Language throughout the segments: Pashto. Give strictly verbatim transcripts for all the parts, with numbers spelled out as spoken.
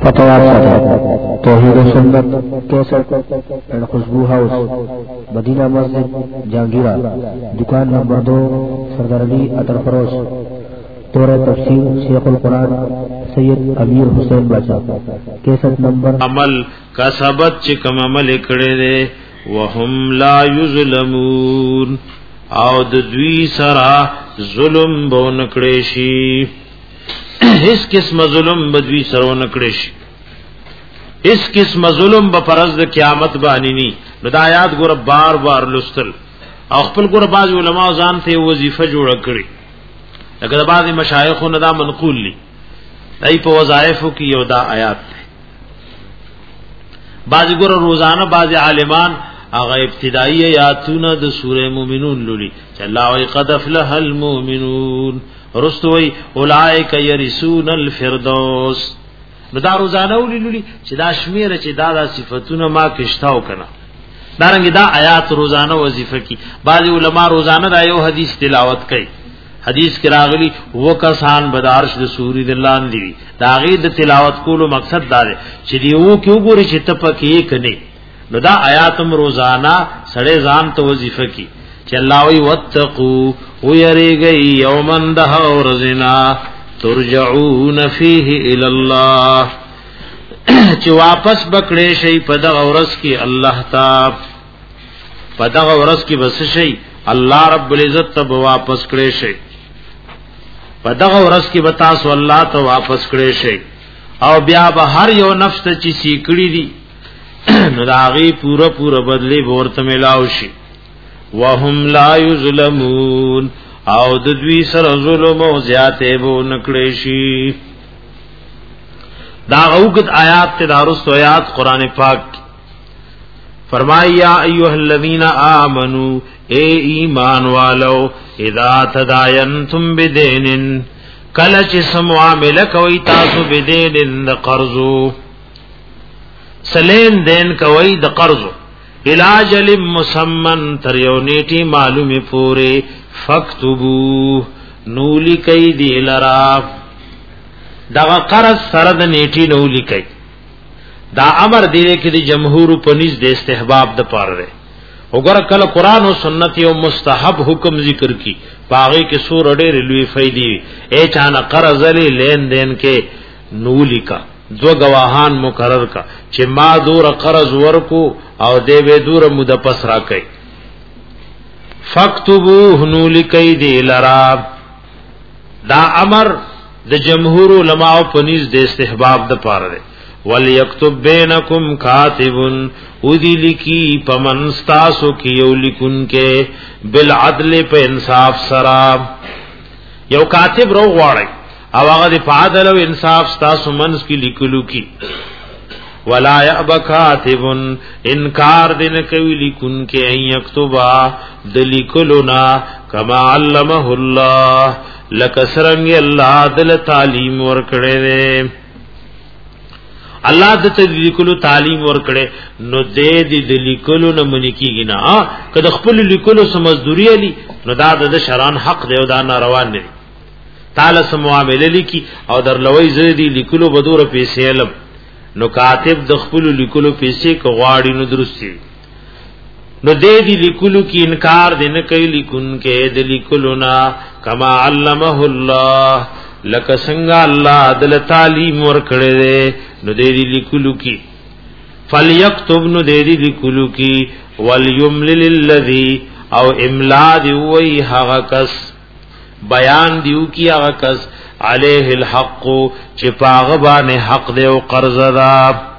فتوار ساتا توحید و سنت کیسٹ اینڈ خوشبو ہاؤس مدینہ مسجد جہانگیرہ دکان نمبر دو سردار علی عطر فروش دور تفسیر شیخ القرآن سید امیر حسین باشا کیسٹ نمبر عمل کا ثبت چکم عمل کڑے دے وهم لا یظلمون او د دوی سرا ظلم بو نکړې شي هیڅ قسم ظلم بدوی سره نکړې شي هیڅ قسم ظلم به پرز د قیامت باندې ني نو د آیات ګور بار بار لستل او خپل ګور باز علماء ځان ته وظیفه جوړ کړی لکه د بعض مشایخو نه دا منقول دي دای په وظایفو کې یو دا آیات ده بعض ګور روزانه بعض عالمان اغه ابتدائی آیاتونه د سوره مومنون لولي چې الله وی قد افلح المؤمنون رستوي اولئک یرثون الفردوس نو دا روزانه ولولي چې دا شمیره چې دا د صفاتونه ما کښتاو کنه دارنګه دا آیات روزانه وظیفه کی بعض علما روزانه دا یو حدیث تلاوت کوي حدیث کې راغلی وکسان بدارش د سوري د لان دی دا غي د تلاوت کولو مقصد دا دی چې دی وو کې وګوري چې تپکې کني نو دا آیاتم روزانہ سڑے ځان ته وظیفه کی چې الله وی وتقو ويریږي یومن ده ورزنا ترجعون فيه الى الله چې واپس بکړې شي په دغه ورځ کې الله تا په دغه ورځ کې بس شي الله رب العزت ته واپس کړې شي په دغه ورځ کې بتا سو الله ته واپس کړې شي او بیا به هر یو نفس ته چې سیکړې دي نو داغي پورا پورا بدلی ورته ملاو شي وهم لا یظلمون او د دوی سره ظلم او زیاته وو نکړې شي دا اوګد آیات ته دارست آیات قران پاک فرمایا ایها الذین آمنو اے ایمان والو اذا تداینتم بدین کله چې سمعامله کوي تاسو بدین د قرضو سلین دین کوي د قرضو علاجل مسمن تر یو نیټي معلومه پوره فکتبو نولی کوي دی لرا دا قرض سره د نیټي نولی کوي دا امر دی کې د جمهور په نس د استحباب د پاره وګوره کله قران او سنت یو مستحب حکم ذکر کی باغی کې سور ډېر لوی فائدې اے چانه قرض لې لین دین کې نولی کا دو گواهان مقرر کا چې ما دور قرض ورکو او دی به دور مود پس را کوي فاکتبوه نو لکی دی لرا دا امر د جمهور علماء په نس د استحباب د پاره دی وليكتب بینکم کاتب ودی لکی پمنستاسو کی یو لیکون کې بالعدل په انصاف سرا یو کاتب رو غواړي او هغه د عدل او انصاف تاسو منس کی لیکلو کی ولا یأب کاتب انکار دین کوي لیکون کې ان یکتبا د لیکلونا کما علمه الله لکسرنګ الله دل تعلیم ور کړي دے الله د لیکلو تعلیم ور کړي نو دې د لیکلو نه منی کیږي نه کله خپل لیکلو سمزدوري علی نو دا د شران حق دی او دا ناروا نه تعالی سمعامله لیکي او در لوی زدي لیکلو بدور پیسې علم نو کاتب د خپل لیکلو پیسې کو غواړي نو درستي نو دې دي لیکلو کې انکار دین کوي لیکون کې د لیکلو نا کما علمه الله لک څنګه الله دل تعلیم ور کړې ده نو دې دي لیکلو کې فليكتب نو دې دي لیکلو کې وليملل الذي او املا دی وی هغه کس بیان دیو کی هغه کس علیه الحق چې پاغه باندې حق دی او قرض دا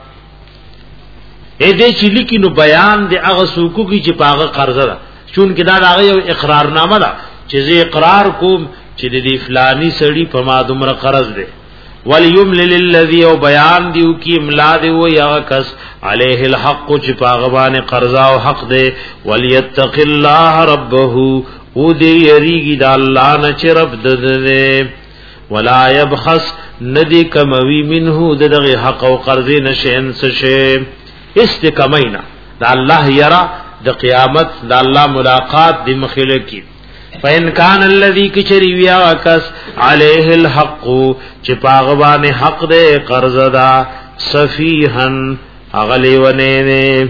اې دې چې لیکي نو بیان دی هغه سوکو کی چې پاغه قرض دا چون کې دا هغه یو اقرارنامه ده چې زه اقرار کوم چې دې فلانی سړی په ما دومره قرض دی وليملل الذي او بیان دیو کی املا دی و یا کس علیه الحق چې پاغه باندې قرض او حق دی وليتق الله ربه او دی یریگی دا اللہ نچ رب ددنے ولا یبخس ندی کموی منہو ددغی حق و قرضی نشین سشے استکمینا دا اللہ یرا دا قیامت دا اللہ ملاقات دی مخلقی فإن كان الذي كچری ویا کس علیه الحق چې پاغبان حق دے قرض دا سفیحن اغلی ونینے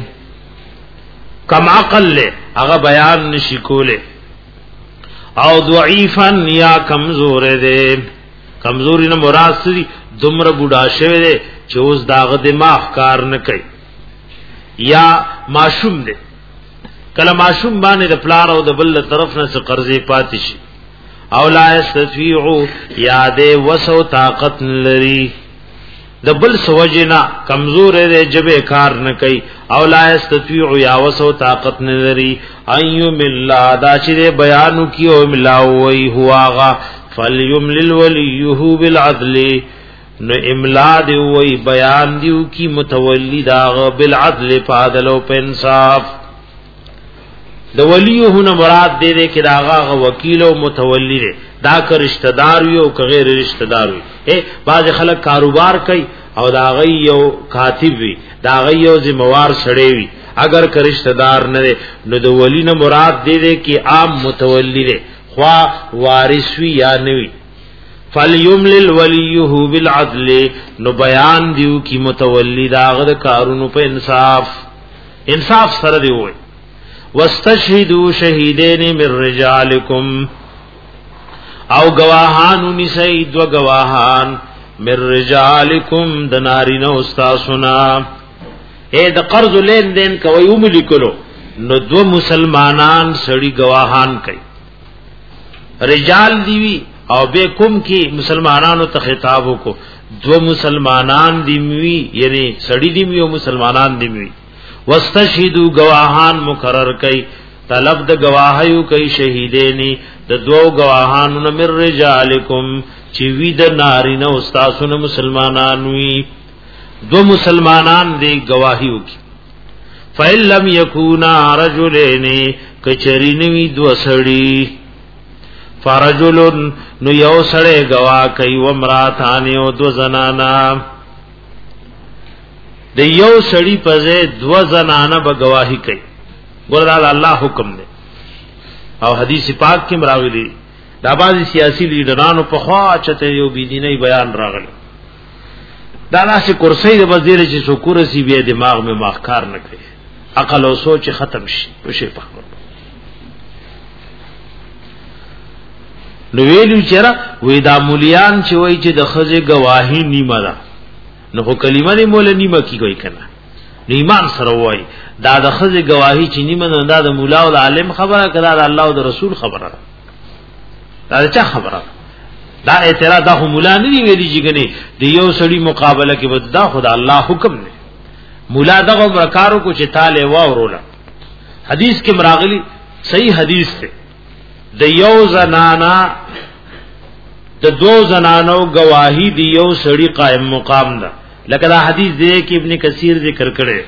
کم عقل لے اغا بیان نشی کولے او ضعیفن یا کمزور دے کمزوری نا مراد سری دمر بودا شوی دے چوز داغ دماغ کار نکئی یا معشوم دے کله معشوم باندې د پلار او د بل طرف نه څه قرضې پاتې شي او لا استطيعوا یاده وسو طاقت لري د بل سوجنا کمزور دی جبه کار نه کوي او لا استطيعوا یا وسو طاقت نه لري ايم الله دا چې بیان کیو ملاوي هواغه فليملل وليه بالعدل نو املا دی وی بیان دیو کی متولی داغ بالعدل پادل او انصاف د ولیو هونه مراد دې دې کې داغه وکیل او متولی دی دا که رشتہ دار یو که غیر رشتہ دار وي اے بعض خلک کاروبار کوي او داغه یو کاتب وي داغه یو ذمہوار سړی وي اگر که رشتہ دار نه نو د ولی نه مراد دې دې کې عام متولی دی خوا وارث وی یا نوی فلیملل ولیه بالعدل نو بیان دیو کی متولی داغه کارونو په انصاف انصاف سره دی وای واستشهدوا شهیدین من رجالکم او گواهان نسید و گواهان من رجالکم دناری نو استاسنا اے د قرض لین دین کوي وملکلو نو دو مسلمانان سړي گواهان کوي رجال دیوی او بے کم کی مسلمانانو ته خطابو کو دو مسلمانان دیوی یعنی سړي دیوی او مسلمانان دیوی واستشهدوا گواهان مقرر کئ طلب د گواهیو کئ شهیدینی د دو گواهانو من رجالکم چې وی د نارینه استادونو مسلمانان وی دو مسلمانان دی گواهیو کی فإن لم یکونا رجلین کچرینوی دو سړی فرجلن نو یو سړی گواه کئ و امراتان او دو زنانا د یو سړی په ځای دو زنانه به گواہی کوي ګورل الله حکم دی او حدیث پاک کې مراوي دا بعضی سیاسی لیډرانو په خوا چته یو بيدینی بیان راغلی دا ناسه کرسی د وزیر چې شکر سی بیا دماغ میں ماخکار نه کوي عقل او سوچ ختم شي په شی په نو ویلو چیرې وې دا مولیان چې وای چې د خزه گواہی نیمه ده نو خو کلمه نه مولا نیمه کی کوي کنه نو ایمان سره وای دا د خزه گواہی چې نیمه نه دا د مولا او عالم خبره کړه دا الله او د رسول خبره دا چا خبره دا اعتراض دا مولا نه دی ویلي چې کنه د یو سړي مقابله کې بد دا خدای الله حکم نه مولا دغه برکارو کو چې تاله واورولا حدیث کې مراغلی صحیح حدیث ته د یو زنانا د دو زنانو گواہی دی یو سړی قائم مقام ده لکه دا حدیث دی کې ابن کثیر ذکر کړي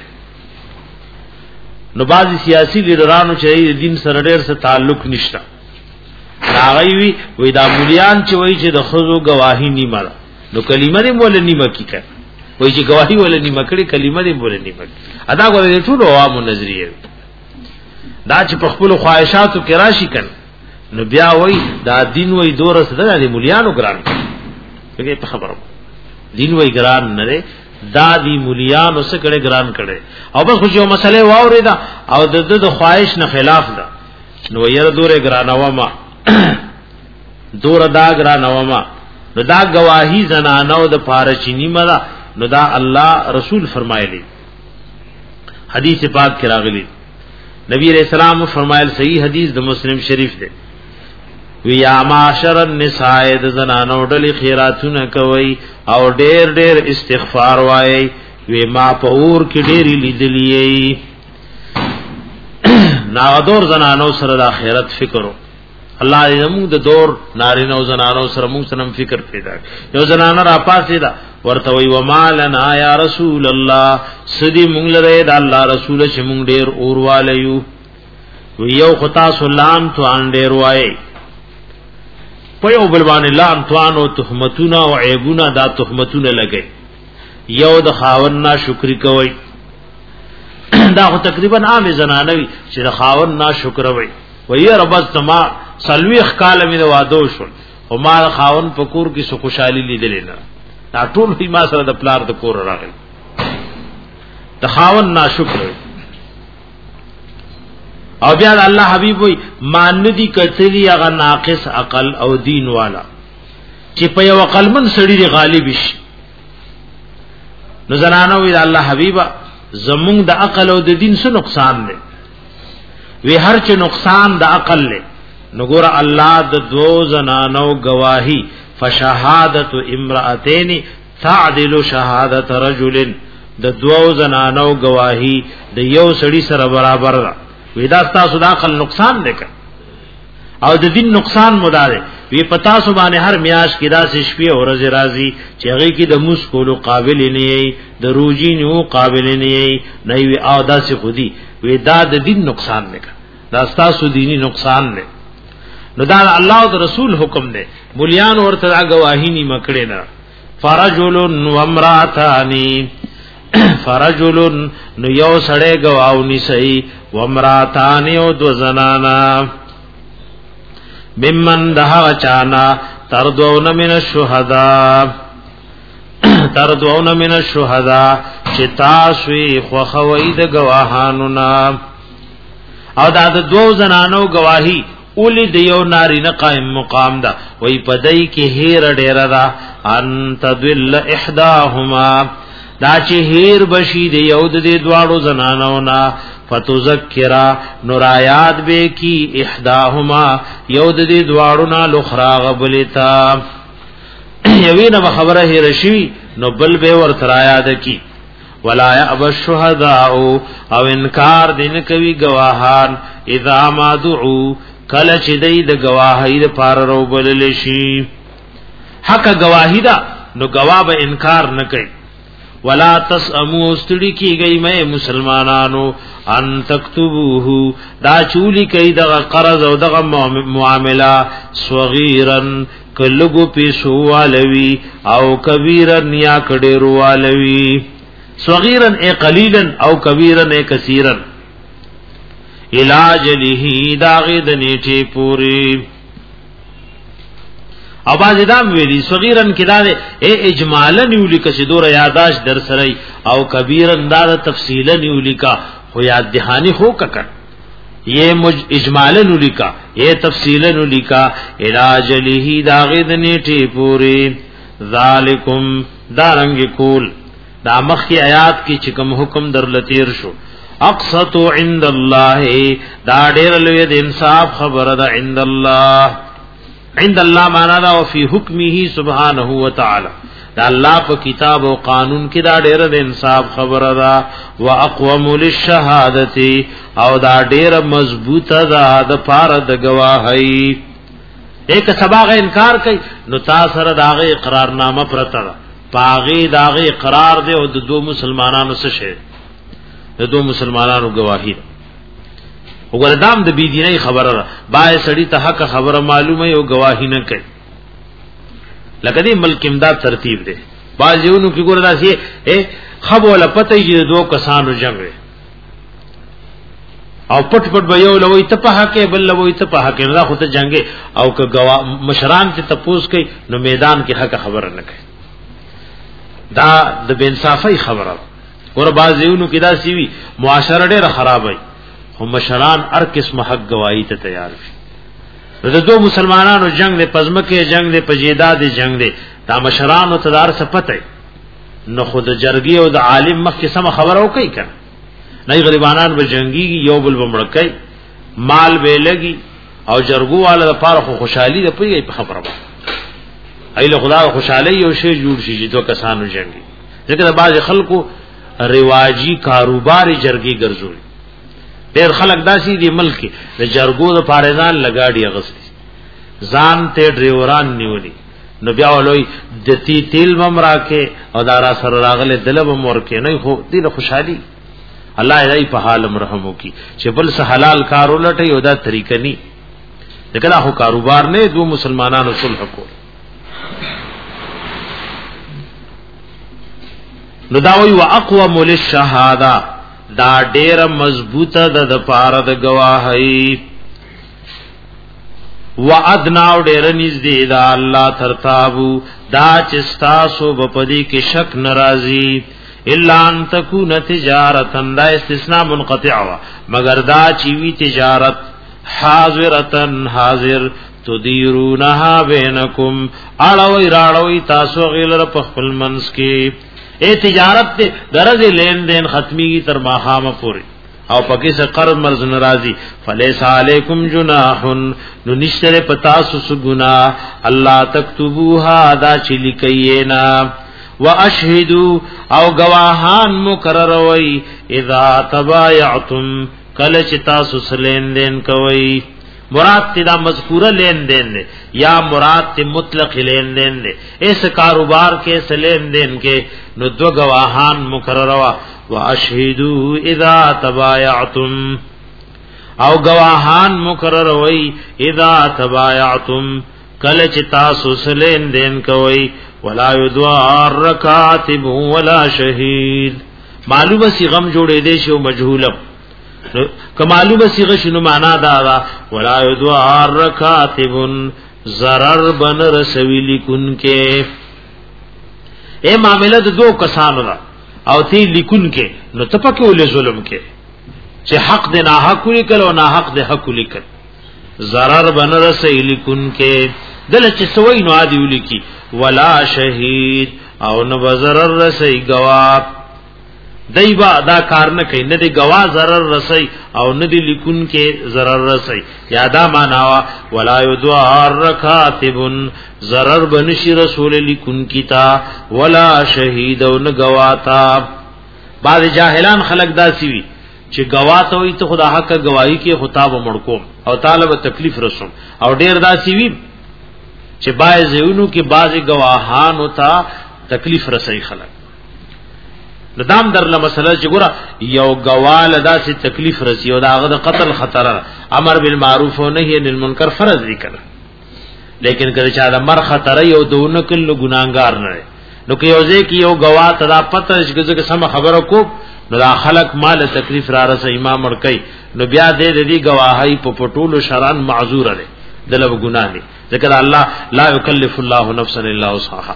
نو بعضی سیاسی لیډرانو چې دین سره ډېر څه تعلق نشته راغی وی وې دا مولیان چې وای چې د خزو گواہی نیمه نو کلمه دې مول نیمه کی کړه وای چې گواہی ول نیمه کړي کلمه دې مول نیمه ادا غوړې ټول عوامو نظریه دا چې په خپل خواهشاتو کې راشي کړي نو بیا وای دا دین وای دورس ده د مولیانو ګران کړي په خبرو دین وای ګران نه دا دی مولیانو سره کړي ګران کړي او بس خو یو مسله واوري دا او د د خواهش نه خلاف ده نو یې دوره ګرانوا ما دور دا ګرانوا ما نو دا گواہی زنانو د پارچینی مدا نو دا الله رسول فرمایلی حدیث پاک کې راغلی نبی علیہ السلام فرمایل صحیح حدیث د مسلم شریف ده وی یا معاشر النساء د زنانو ډلې خیراتونه کوي او ډېر ډېر استغفار وایي وی ما په اور کې ډېری لیدلې ناغدور زنانو سره د آخرت فکرو الله دې موږ د دور نارینه او زنانو سره موږ سره فکر پیدا یو زنانه را پاسې دا ورته وی و مالنا یا رسول الله سدي موږ لره د الله رسول چې موږ ډېر اور واليو وی یو خطا سلام تو ان ډېر وایي په یو بل باندې لام توانو تهمتونه او عیبونه دا تهمتونه لګي یو د خاون نا شکر کوي دا خو تقریبا عام زنانوي چې د خاون نا شکر وي وی رب سما سلويخ کال مې وادو شو او ما خاون په کور کې سو خوشحالي لیدل نه دا ټول ما سره د پلار د کور راغلی د خاون ناشکر او بیا الله حبیب وي مان دي کتلی هغه ناقص عقل او دین والا چې په یو عقلمن سړي غالب شي. نو زنانه وی الله حبیبا زمونږ د عقل او د دین څه نقصان دی؟ وی هر چې نقصان د عقل له نو ګور الله د دو زنانو گواہی فشهادت امراتین تعدل شهادت رجل د دو زنانو گواہی د یو سړي سره برابر ده. وی دا تاسو د عقل نقصان دی او د دین نقصان مدار وی پتا سبحانه هر میاش کې دا شپې او ورځې راځي چې هغه کې د موس کولو قابل نه وي د روزي نو قابل نه وي نه وي او داسې خودي وی دا د دین نقصان نه دا تاسو دینی نقصان نه. نو دا الله او رسول حکم دی مليان ورته گواهی ني مکړه نه فرجل و امراتان فرجل نو یو سړی گواونی سي و امراتان او دو زنانا ممن دها چانا تردون من الشهداء تردون من الشهداء چتا سوی خو خوید گواهانو نا او دا د دو زنانو گواہی اولی دیو ناری نه قائم مقام دا وی پدای کی هیر ډیر دا انت دل احداهما دا چې هیر بشی دیو د دې دواړو زنانو نا فتذکرا نورایات به کی احداهما یو د دې دواړو نا لخرا غبلتا یوینه خبره هیر شي نو بل به ورته یاد کی ولا یأب الشهداء او انکار دین کوي گواهان اذا ما دعو کله چې دای د گواهی د پار رو بلل شي حق گواهی دا نو گواه به انکار نه کوي. ولا تسمو استړي کیږي مې مسلمانانو ان تکتبوه دا چولی کوي د قرض او د معاملہ صغیرن کلګو پیسو والوی او کبیرن یا کډیرو والوی صغیرن اے قلیلن او کبیرن اے کثیرن علاج له داغد نیټه پوری اواز دام ویلی صغیرن کدا اے اجمالا نیولی کسی دور یاداش در سرائی او کبیرن دا تفصیلا نیولی کا خو یاد دهانی خو ککن یہ اجمالا نیولی کا یہ تفصیلا نیولی کا علاج له داغد نیټه پوری ذالکم دارنگ کول دا مخی آیات کی چکم حکم در لطیر شو اقسط عند الله دا ډیر لوی د انصاف خبره ده عند الله عند الله معنا دا او فی حکمه سبحانه و تعالی دا الله په کتاب او قانون کې دا ډیر د انصاف خبره ده واقوم للشهادت او دا ډیر مضبوطه ده د پاره د گواهی ایک سباغه انکار کوي نو تاسو سره داغه اقرارنامه پرته ده پاغي داغه اقرار دی او د دو مسلمانانو څخه شه د دو مسلمانانو گواہی وګردام د بی دیني خبره را بای سړی ته حق خبره معلومه یو گواہی نه کوي لکه دې ملک امداد ترتیب دی بازیونو کې ګوردا سي اے خبوله پته یې دو کسانو جنگ او پټ پټ به یو لوي ته په حق بل لوي ته په حق نه خو ته جنگ او که گوا مشران ته تپوس کوي نو میدان کې حق خبره نه کوي دا د بنصافی خبره ور بازیونو کې دا سی وی معاشره ډېر خراب وي خو مشران هر قسم حق گواہی ته تیار دي د دو مسلمانانو جنگ له پزمکه جنگ له پجیداد جنگ له دا مشران او تدار سپته نو خود جرګي او د عالم مخ کې سم خبره وکي کنه نه غریبانان به جنگي یو بل بمړکای مال به لګي او جرګو والا د پاره خو خوشحالي ده پي په خبره ایله خدا خوشحالي یو شی جوړ شي چې دو کسانو جنگي ځکه د باز خلکو رواجی کاروبار جرګي ګرځول ډېر خلک داسي دي ملک د جرګو د پارهزان لګاډي اغسطي ځان ته ډریوران نیولي نو بیا ولوي د تی تیل ممراکه او دارا سره راغله دلب مورکه نه خو دې خوشحالي الله دې په حال مرحم وکي چې بل څه حلال کار ولټي او دا طریقه ني دغه خو کاروبار نه دو مسلمانانو صلح کو نو دا وی واقوم للشهاده دا ډیره مضبوطه د د پاره د گواهی وعدنا ډیره نږدې دا الله ترتابو دا چې تاسو په پدې کې شک ناراضي الا ان تكون تجارتا، دا استثناء منقطع وا، مگر دا چیوی تجارت حاضرتن حاضر تدیرونها بینکم، اړوي راړوي تاسو غیلر په خپل منس کې. اے تجارت ته درز لین دین ختمی تر ماخام پوری او پکې سے قرض مرز ناراضی، فلیس علیکم جناح، نو نشتر پتا سو گناہ اللہ تکتبوها دا چلی کئینا، واشهدوا او گواهان مقرر وی اذا تبایعتم کله چې تاسو سلین دین کوي. مراد تدا مذکورہ لین دین دے یا مراد تی مطلق لین دین دے. اس کاروبار کے سلین دین کے نو دو گواہان مقرر وا واشهدوا اذا تبایعتم، او گواہان مقرر وی اذا تبایعتم کله چې تاسو سلین دین کوي. ولا یدوار کاتب ولا شهید، معلومه سی غم جوړې دي شو مجهولم، که معلومه صيغه شنو معنا دا دا ولا یدوار کاتب ضرر بن رسوی لیکن کې. اے معاملہ د دو کسانو دا او تی لیکن کې نو تپکه ول ظلم کې چې حق د نه حق لیکل او نه حق د حق لیکل، ضرر بن رسوی لیکن کې دل چې سوی نو عادی ولیکي. ولا شهید او نو ضرر رسوی گواه، دایبا دا کار نه کوي، نه دی گواه ضرر رسي او نه دی لیکون کې ضرر رسي. یادا معناوا ولا یدوار کاتب ضرر بنشي رسول لیکون کیتا ولا شهید او نه گواتا. بعض جاهلان خلق داسي وي چې گواته وي ته خدا حق گواہی کې خطاب مړکوم او طالب تکلیف رسوم، او ډیر داسي وي چې باعثونو کې بعض گواهان ہوتا تکلیف رسي خلق. ندام در لمسله چې ګوره یو گوال داسې تکلیف رسی او داغه د قتل خطر، امر بالمعروف و نهی عن المنکر فرض ذکر، لیکن کله چې دا مر خطر یو دونه کله ګناګار نه، نو که یو ځکه یو گواه ته پته چې سم خبره کو نو دا خلق مال تکلیف را رسې امام ورکي، نو بیا دې دې گواهی په پټولو شران معذور ده دلته ګناه نه، ذکر الله لا یکلف الله نفسا الا وسعها.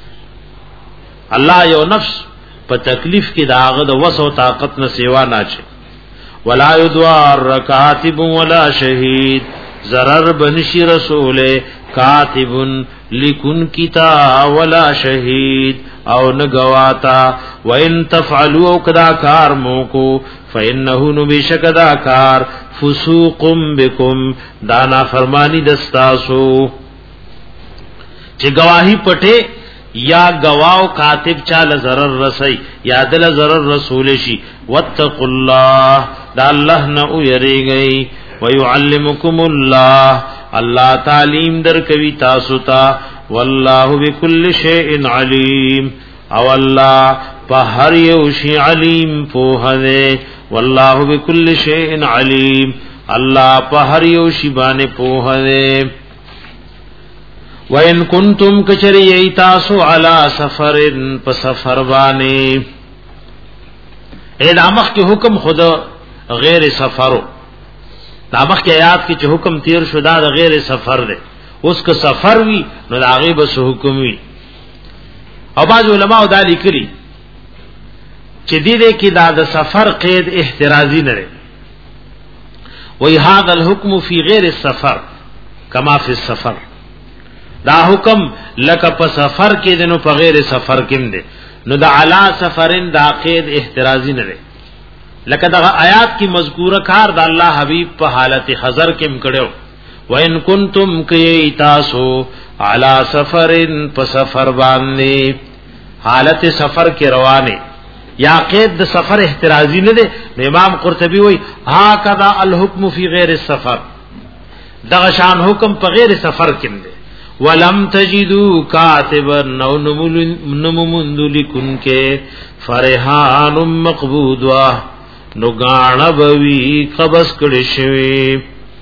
الله یو نفس په تکلیف کې داغه د وس او طاقت نه سیوا نه چي. ولا یدوار کاتب ولا شهید ضرر بنشي رسول کاتب لکن کتا ولا شهید او نگواتا. وان تفعلوا کدا کار مو کو فانه نبشکدا کار فسوق بكم دانا فرمانی دستاسو. چې گواہی پټه یا گواو کاتب چال ضرر رسی یا دل ضرر رسول شي. واتقوا الله دا الله نو یریږي. ويعلمكم الله الله تعلیم در کوي تاسو ته. والله بكل شيء عليم او الله په هر یو شی علیم په هده. والله بكل شيء عليم الله په هر یو شی باندې په هده. وَإِن كُنتُمْ كَچَرِي ایتاسو عَلَى سَفَرٍ پس سفر باندې. اے دامخ کی حکم خود غیر سفرو، دامخ کی آیات کی چې حکم تیر شدا د غیر سفر دے، اس کا سفر وی نو داغی بس حکم وی. او بعض علماء دا لیکلی چې دې دې کې دا د سفر قید احترازی نه لري. وی هذا الحكم فی غیر السفر کما فی السفر، دا حکم لکه په سفر کې دنو په غیر سفر کې دی. نو دا علا سفرن دا قید احترازی نه لري، لکه دا آیات کی مذکوره کار دا الله حبیب په حالت حضر کې مکړو. وَإِن كُنتُمْ كَيْتَاسُ عَلَى سَفَرٍ په سفر باندې، حالت سفر کې روانه یا قید د سفر احترازی نه دی. امام قرطبی وای ها کذا الحکم فی غیر السفر، دا شان حکم په غیر سفر کې دی. ولم تجدوا کاتبا نو نممند لکن کے فرحان مقبود نو گانا بوی قبض کړي شوی.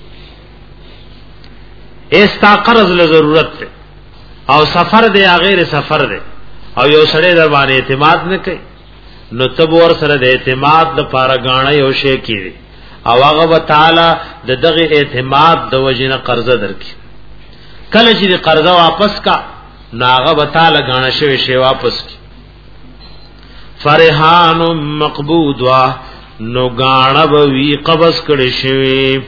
استا قرض له ضرورت ته او سفر دی غیر سفر دی او یو سړی در باندې اعتماد نه کوي، نو تب ور سره د اعتماد د پاره غاڼه یو شی کیږي او هغه تعالی د دغه اعتماد د وجنه قرض درکې. کله چې قرضه واپس کا ناغه بتاله غاڼه شوی شی واپس کی. فرحان مقبود وا نو غاڼه وی قبض کړي شوی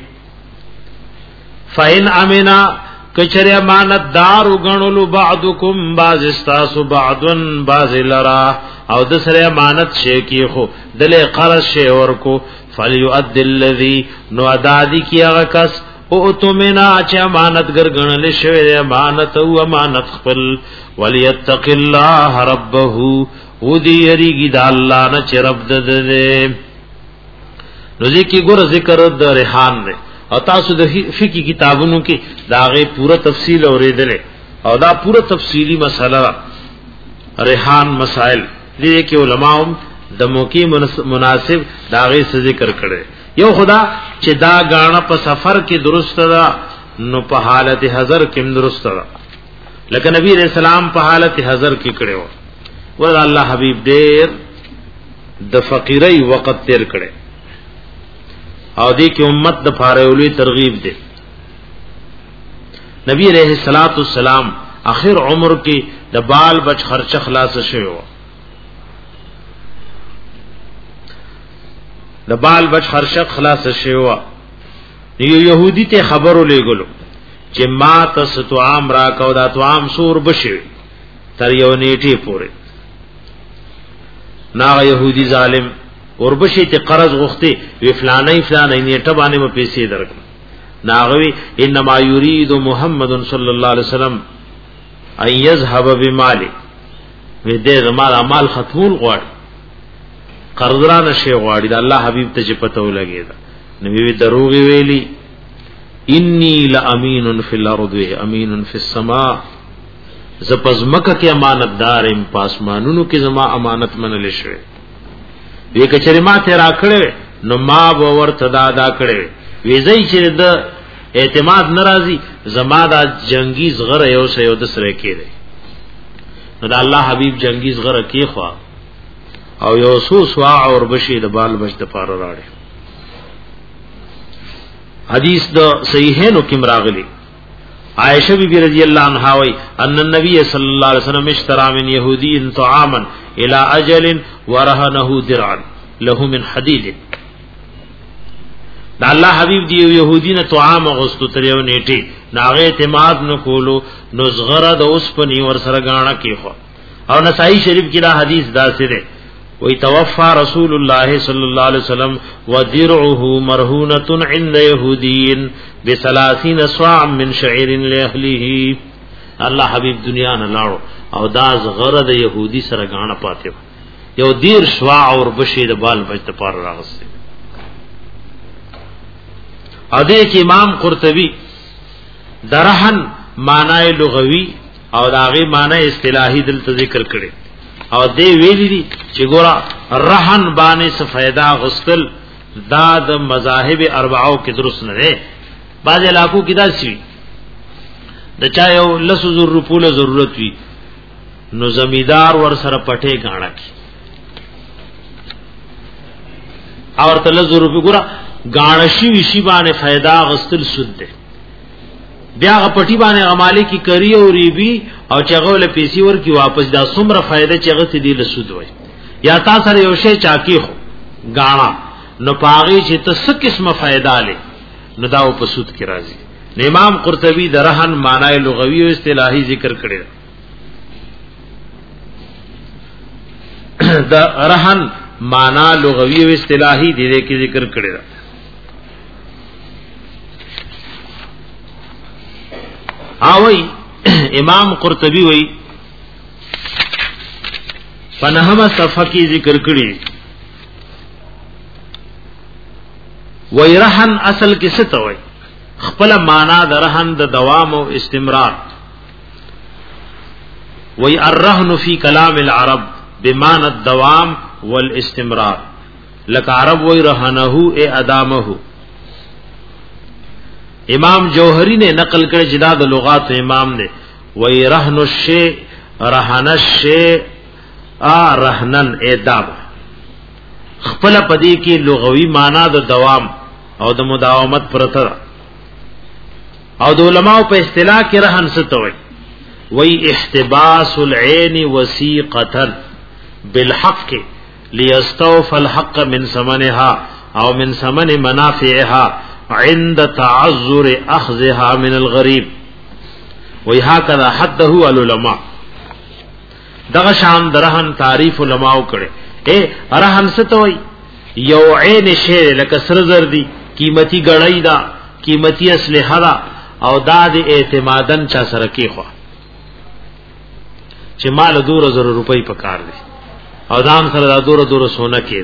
فین امنا کچره امانت دار وګڼلو بعضکم بعض استاسو بعضن بعض لرا او د سره امانت شي کی خو دله قرض شي ورکو فلیؤد الذی نو ادادی کیغه کس او تو منا چې امانت ګرګنل شوی امانت او امانت خپل ولیتق الله ربه ودی یریږي د الله نه چې رب دې نو ذکی ګور ذکر د ریحان دی او تاسو د فقہی کتابونو کې داغه پورا تفصیل اوریدل او دا پورا تفصیلی مسله ریحان مسائل دې کې علماء د موقع مناسب داغه ذکر کړي یو خدا چې دا غاڼه په سفر کې درست ده نو په حالت حضر کې درست ده لکه نبی رسول الله په حالت حضر کې کړو ور الله حبیب ډېر د فقیرای وخت تیر کړي او دې کې امت د فارولوی ترغیب ده نبی علیہ الصلوۃ والسلام اخر عمر کې د بال بچ خرچ خلاص شوی د بال بچ خرچ خلاص شوی یو يهودي ته خبرو لګلو چې ما تاسو تو عام را کو دا تو عام سور بشي تر یو نیټي پوره نا يهودي ظالم وربشي ته قرض غختي وی فلانه فلانه نیټه باندې مې پیسې درک ناغوي انما يريد محمد صلی الله علیه وسلم ان يذهب بمالي وی دې زمال مال ختمول غواړي قرضران شي غواړي د الله حبيب ته چې پته ولګي دا نبی دروغ ویلي انی لامین فی الارض امین فی السماء ز پزمکه کې امانتدار ام پاسمانونو کې زما امانت منل شوی وی کچری ما ته راکړې نو ما باور تدا دا کړې وی زئی چې د اعتماد ناراضي زما دا جنگی زغره یو سه یو د سره کېږي نو دا الله حبیب جنگی زغره کې خوا او یو سو سوا اور بشی د بال بچ د پاره راړي حدیث د صحیحینو کې مراغلی عائشہ بی بی رضی اللہ عنہا وی ان النبی صلی اللہ علیہ وسلم اشترى من یہودی طعاما الى اجل ورهنه درعا له من حدید دا اللہ حبیب دی یہودی نے طعام غستو تریو نیٹی ناغه اعتماد نہ کولو نو زغره د اوس پنی ور سره غاڼه کیخو او نسائی شریف کی دا حدیث دا سره وی توفى رسول الله صلی اللہ علیہ وسلم ودرعه مرهونة عند یهودین بثلاثین صاع من شعیر لاهله الله حبیب دنیا نه لاړو او دا زغره د یهودی سره غاڼه پاتې یو دیر شوا اور بشی د بال بچ پر راغسته ا دې کې امام قرطبی درهن معنی لغوی او داغه معنی اصطلاحی دلته ذکر کړي او دې ویلي دي چې ګورا رهن باندې څه फायदा غسل دا د مذاهب اربعو کې درست نه ده بعض علاقو کې دا شي د چا یو لسو زر روپو له ضرورت وي نو زمیدار ور سره پټه غاڼه کی اور تل زر روپو ګورا غاڼشي وشي باندې फायदा غسل سود ده بیا غپټی باندې غمالی کی کری او ریبی او چغول پیسې ور کی واپس دا څومره فائدہ چغه ته دی لسود وای یا تا سره یو شی چاکی خو غاڼا نو پاغي چې تس قسمه فائدہ لې نو دا په سود کی راځي امام قرطبی درهن معنی لغوی او اصطلاحی ذکر کړي دا رهن معنی لغوی او اصطلاحی دې کې ذکر کړي آوی امام قرطبی وی پنہم صفحہ کی ذکر کړي وی رهن اصل کې څه ته وای خپل معنا د رهن د دوام او استمرار وی الرهن فی کلام العرب بمعنى الدوام والاستمرار لك عرب وی رهنه ای ادامه امام جوہری نے نقل کړي جدا د لغات امام نے وی رهن الشیء رهن الشیء ا رهنن اداب خپل پدی کې لغوی معنا د دوام او د مداومت پرته او د علماء په اصطلاح کې رهن څه ته وایي وی احتباس العين وثيقه بالحق ليستوف الحق من ثمنها او من ثمن منافعها عند تعذر اخذها من الغريب. وی هکذا حده العلماء. دغه شان درهن تعریف علماء کړي. اے رهن ستوي یو عین شی لکه سر زر دی قیمتي غړی دا قیمتي اسلحه دا او دا د اعتمادن چا سره کې خو چې مال دور زر روپۍ پکار دي او دام سره دا دور دور سونا کې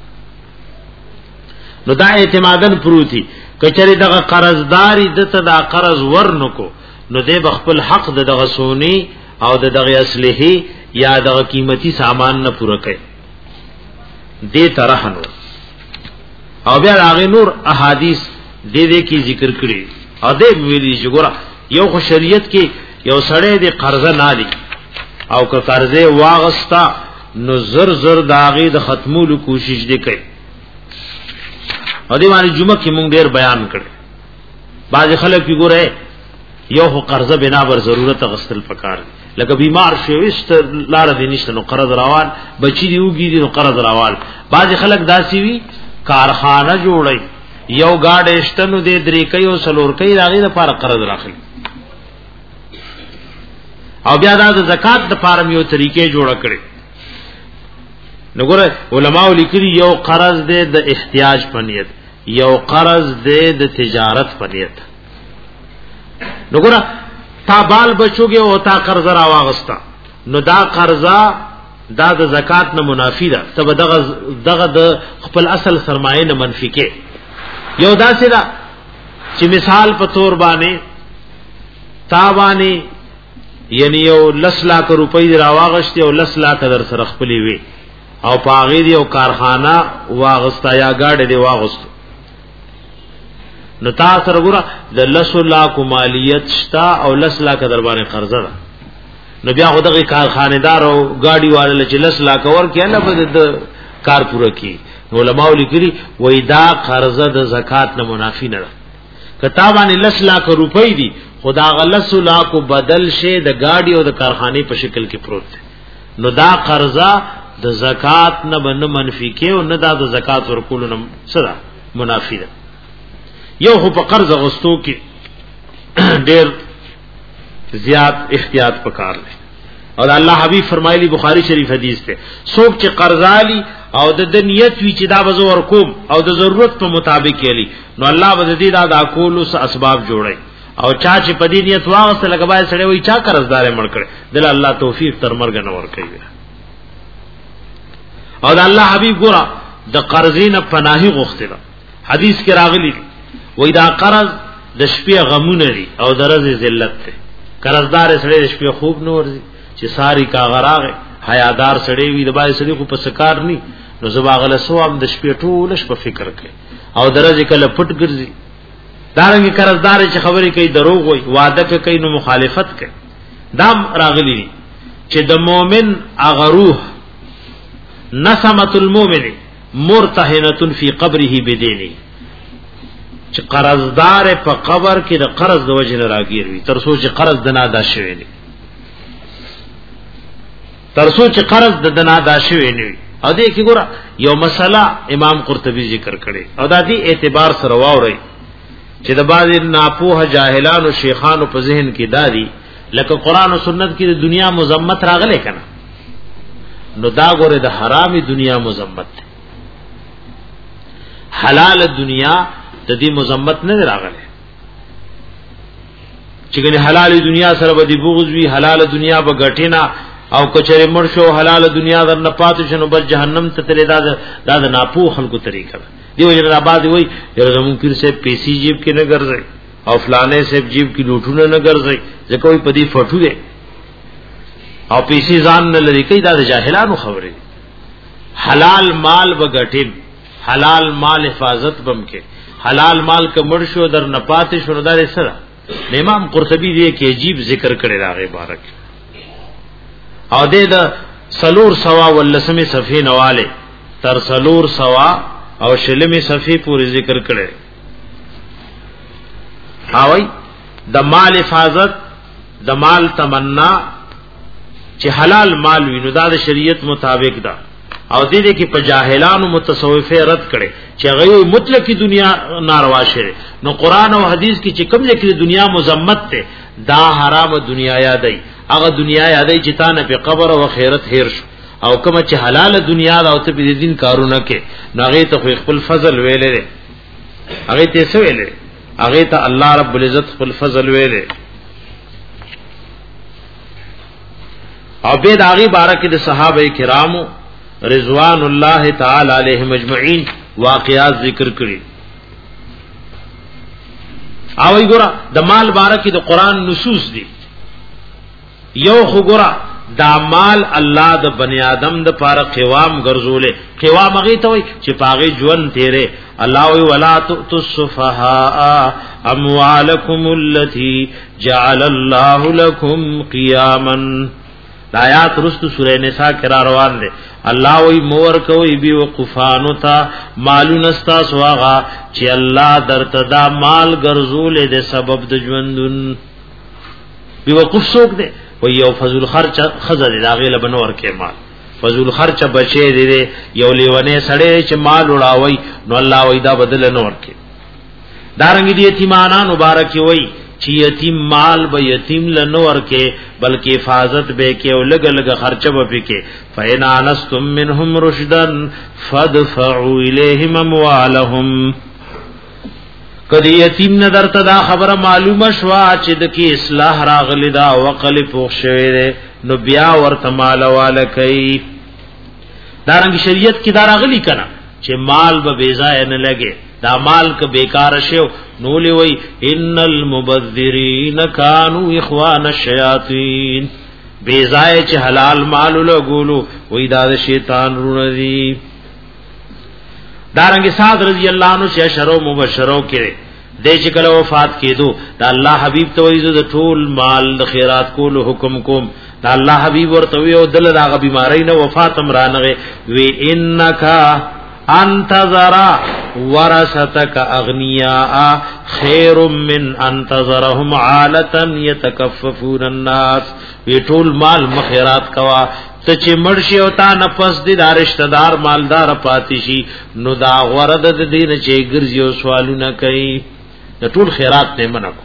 نو دا اعتمادن پروتي کچری دغه قرضداري دته دا قرض ورنکو نو دې بخپل حق دغه سونی او دغه اسلحه یا دغه قیمتي سامان نه پوره کړي دې طرح نو او بیا هغه نور احادیث دې دې کی ذکر کړي او دې ویلي چې ګوره یو خو شریعت کې یو سړی دې قرضه نه لري او که قرضه واغستا نو زر زر داغه د ختمولو کوشش دې کوي. او دې باندې جمعه کې مونږ ډېر بیان کړ. بعض خلک کی ګوره یو خو قرضه بنا بر ضرورت غسل پکار لکه بیمار شوی است لار دې نشته نو قرض راوال بچی دی وګی دی نو قرض راوال. بعض خلک داسي وی کارخانه جوړي یو گاډ استنو دې درې کيو سلور کي راغی د پاره قرض راخلي او بیا د زکات د پاره یو طریقې جوړ کړي. نو ګوره علماء لیکلي یو قرض دې د احتیاج په نیت یو قرض دې د تجارت په نیت. نو ګوره تا بال بچوږي او تا قرض را واغستا نو دا قرضا دا د زکات نه منافی ده تب دغه دغه د خپل اصل سرمایه نه منفی کې. یو داسې دا چې مثال په تور باندې تا باندې یعنی یو لس لاک روپۍ راواغشتي او لس لاک در سره خپلې وي او پاغې دی او کارخانه واغستا یا گاډي دی واغست نو تا سره ګوره د لس لاک مالیت شتا او لس لاک در باندې قرض ده. نو بیا خو دغه کارخانه دار او گاډي والے چې لس لاک ورکې نه بده د کار پوره کی. علماء لیکلي وای دا قرض د زکات نه منافی نه ده. کتابانه لس لاک روپۍ دي خدا غلس لاک بدل شه د گاډي او د کارخانه په شکل کې پروت ده. نو دا قرضا د زکات نه بن منفی کې او نه دا د زکات ورکول نه صدا منافی ده. یو خو په قرض غستو کې ډېر زیات احتیاط پکار لے. اور الله حبیب فرمایلی بخاری شریف حدیث ته څوک چې قرضالی او د نیت وی چې دا وزور کوم او د ضرورت په مطابق یلی نو الله بده دا د کولو اسباب جوړي او چا چې په دې نیت واغسته لګبای سره وی چا قرضدار مړ کړي دل الله توفیق تر مرګ نه ور کوي. او د الله حبیب ګورا د قرضین پناهي غوښتل حدیث کې راغلی وی دا قرض د شپې غمونه دي او د ورځې ذلت ته. قرضدار سره د شپې خوب نور دي چې ساری کا غراغه حیادار سړی وي د بای سړی خو په سکار ني نو زبا غل سوام د شپې ټول شپه فکر کوي او درجه کله پټ ګرځي. دارنګ قرضدار چې خبرې کوي دروغ وي وعده کوي نو مخالفت کوي. دام راغلی چې د مؤمن اغروح نسمت المؤمن مرتهنه فی قبره بدینه چې قرضدار په قبر کې د قرض د وجه نه راګیر وي تر څو چې قرض د نه ادا شوی نه تر څو چې قرض د نه ادا شوی نه. او دې کې ګوره یو مسله امام قرطبي ذکر کړي او دا دې اعتبار سره واوري چې د بعض ناپوه جاهلان او شیخانو په ذهن کې دادي لکه قران او سنت کې د دنیا مذمت راغله کنه نو دا ګوره د حرامي دنیا مذمت حلال دنیا د دې مذمت نه راغله چې ګنې حلال دنیا سره به دې بغض وی حلال دنیا به غټینا او کچره مرشو حلال دنیا در نه پاتې شنو بل جهنم ته تللی دا د ناپوه خلکو طریقه دیو جن آباد وای یره ممکن سے پیسي جیب کې نه ګرځي او فلانه سے جیب کې لوټونه نه ګرځي ځکه وي پدی فټو دي او پیسي ځان نه لري کوي دا د جاهلانو خبره. حلال مال وګټین حلال مال حفاظت بم کې حلال مال ک مرشو در نه پاتې شنو دا سره امام قرطبي دې کې عجیب ذکر کړي راغی بارک او دې د سلور سوا ولسمه صفحه نواله تر سلور سوا او شلمه صفحه پوری ذکر کړي. هاوی د مال حفاظت د مال تمنا چې حلال مال وینو دا د شریعت مطابق ده او دې دې کې په جاهلانو متصوفه رد کړي چې غوی مطلقی دنیا ناروا شي. نو قران او حدیث کې چې کوم ځکه دنیا مذمت ته دا حرام دنیا یادای هغه دنیا یادای چې تا نه په قبر او خیرت هیر شو او کوم چې حلال دنیا دا او ته په دین کارونه کې نو هغه ته خپل فضل ویلې هغه ته څه ویلې هغه ته الله رب العزت خپل فضل ویلې. او به دا غي بارکه د صحابه کرامو رضوان الله تعالی علیهم اجمعین واقعات ذکر کړي. او ای ګورا د مال بارکه د قران نصوص دي. یو خو ګورا دا مال الله د بنی آدم د پاره قوام ګرځولې. قوام هغه ته وای چې پاغه ژوند تیرې. الله وی ولا تؤتوا السفهاء اموالکم التي جعل الله لكم قیاما. آیات رست سورہ نساء کرا روان دے. اللہ وی مور کوئی بی وقفانو تا مالو نستا سواغا چی اللہ درتدا مال گرزول دے سبب د ژوندون. بی وقف سوک دے وی یو فضل خرچ خزر دے داغی لبنور کے مال فضل خرچ بچے دے دے یو لیونے سڑے چی مال اڑاوی نو اللہ وی دا بدل نور کے. دارنگی دی یتیمانان مبارکی وی چی یتیم مال به یتیم لنور کې بلکې حفاظت به کې او لګ لګ خرچه به کې. فإن آنستم منهم رشدا فادفعوا إليهم أموالهم. کدی یتیم نه درته دا خبره معلومه شوا چې د کې اصلاح راغلی دا وقل پوښ شوی دی نو بیا ورته مال والا کوي. دارنګ شریعت کې دا راغلی کنا چې مال به بے ځای نه لګي. دا مال ک بیکار شو نو لوی ان المبذرین کانوا اخوان الشیاطین. بے ځای چې حلال مال لګولو وې دا د شیطان رونه دي. دارنګ سعد رضی الله عنه چې شرو مبشرو کړي د چې کله وفات کېدو دا الله حبیب ته وې د ټول مال د خیرات کولو حکم کوم. دا الله حبیب ورته وې او دل دا غ بیماری نه وفات امرانغه وی انکا انتظر ورثتك اغنیاء خیر من انتظرهم عالتا يتكففون الناس. وی ټول مال مخیرات کوا ته چې مرشي او تا نفس دي دا رشتہ دار مالدار پاتې شي نو دا ورد د دین چې ګرځي او سوالونه کوي د ټول خیرات نه منکو.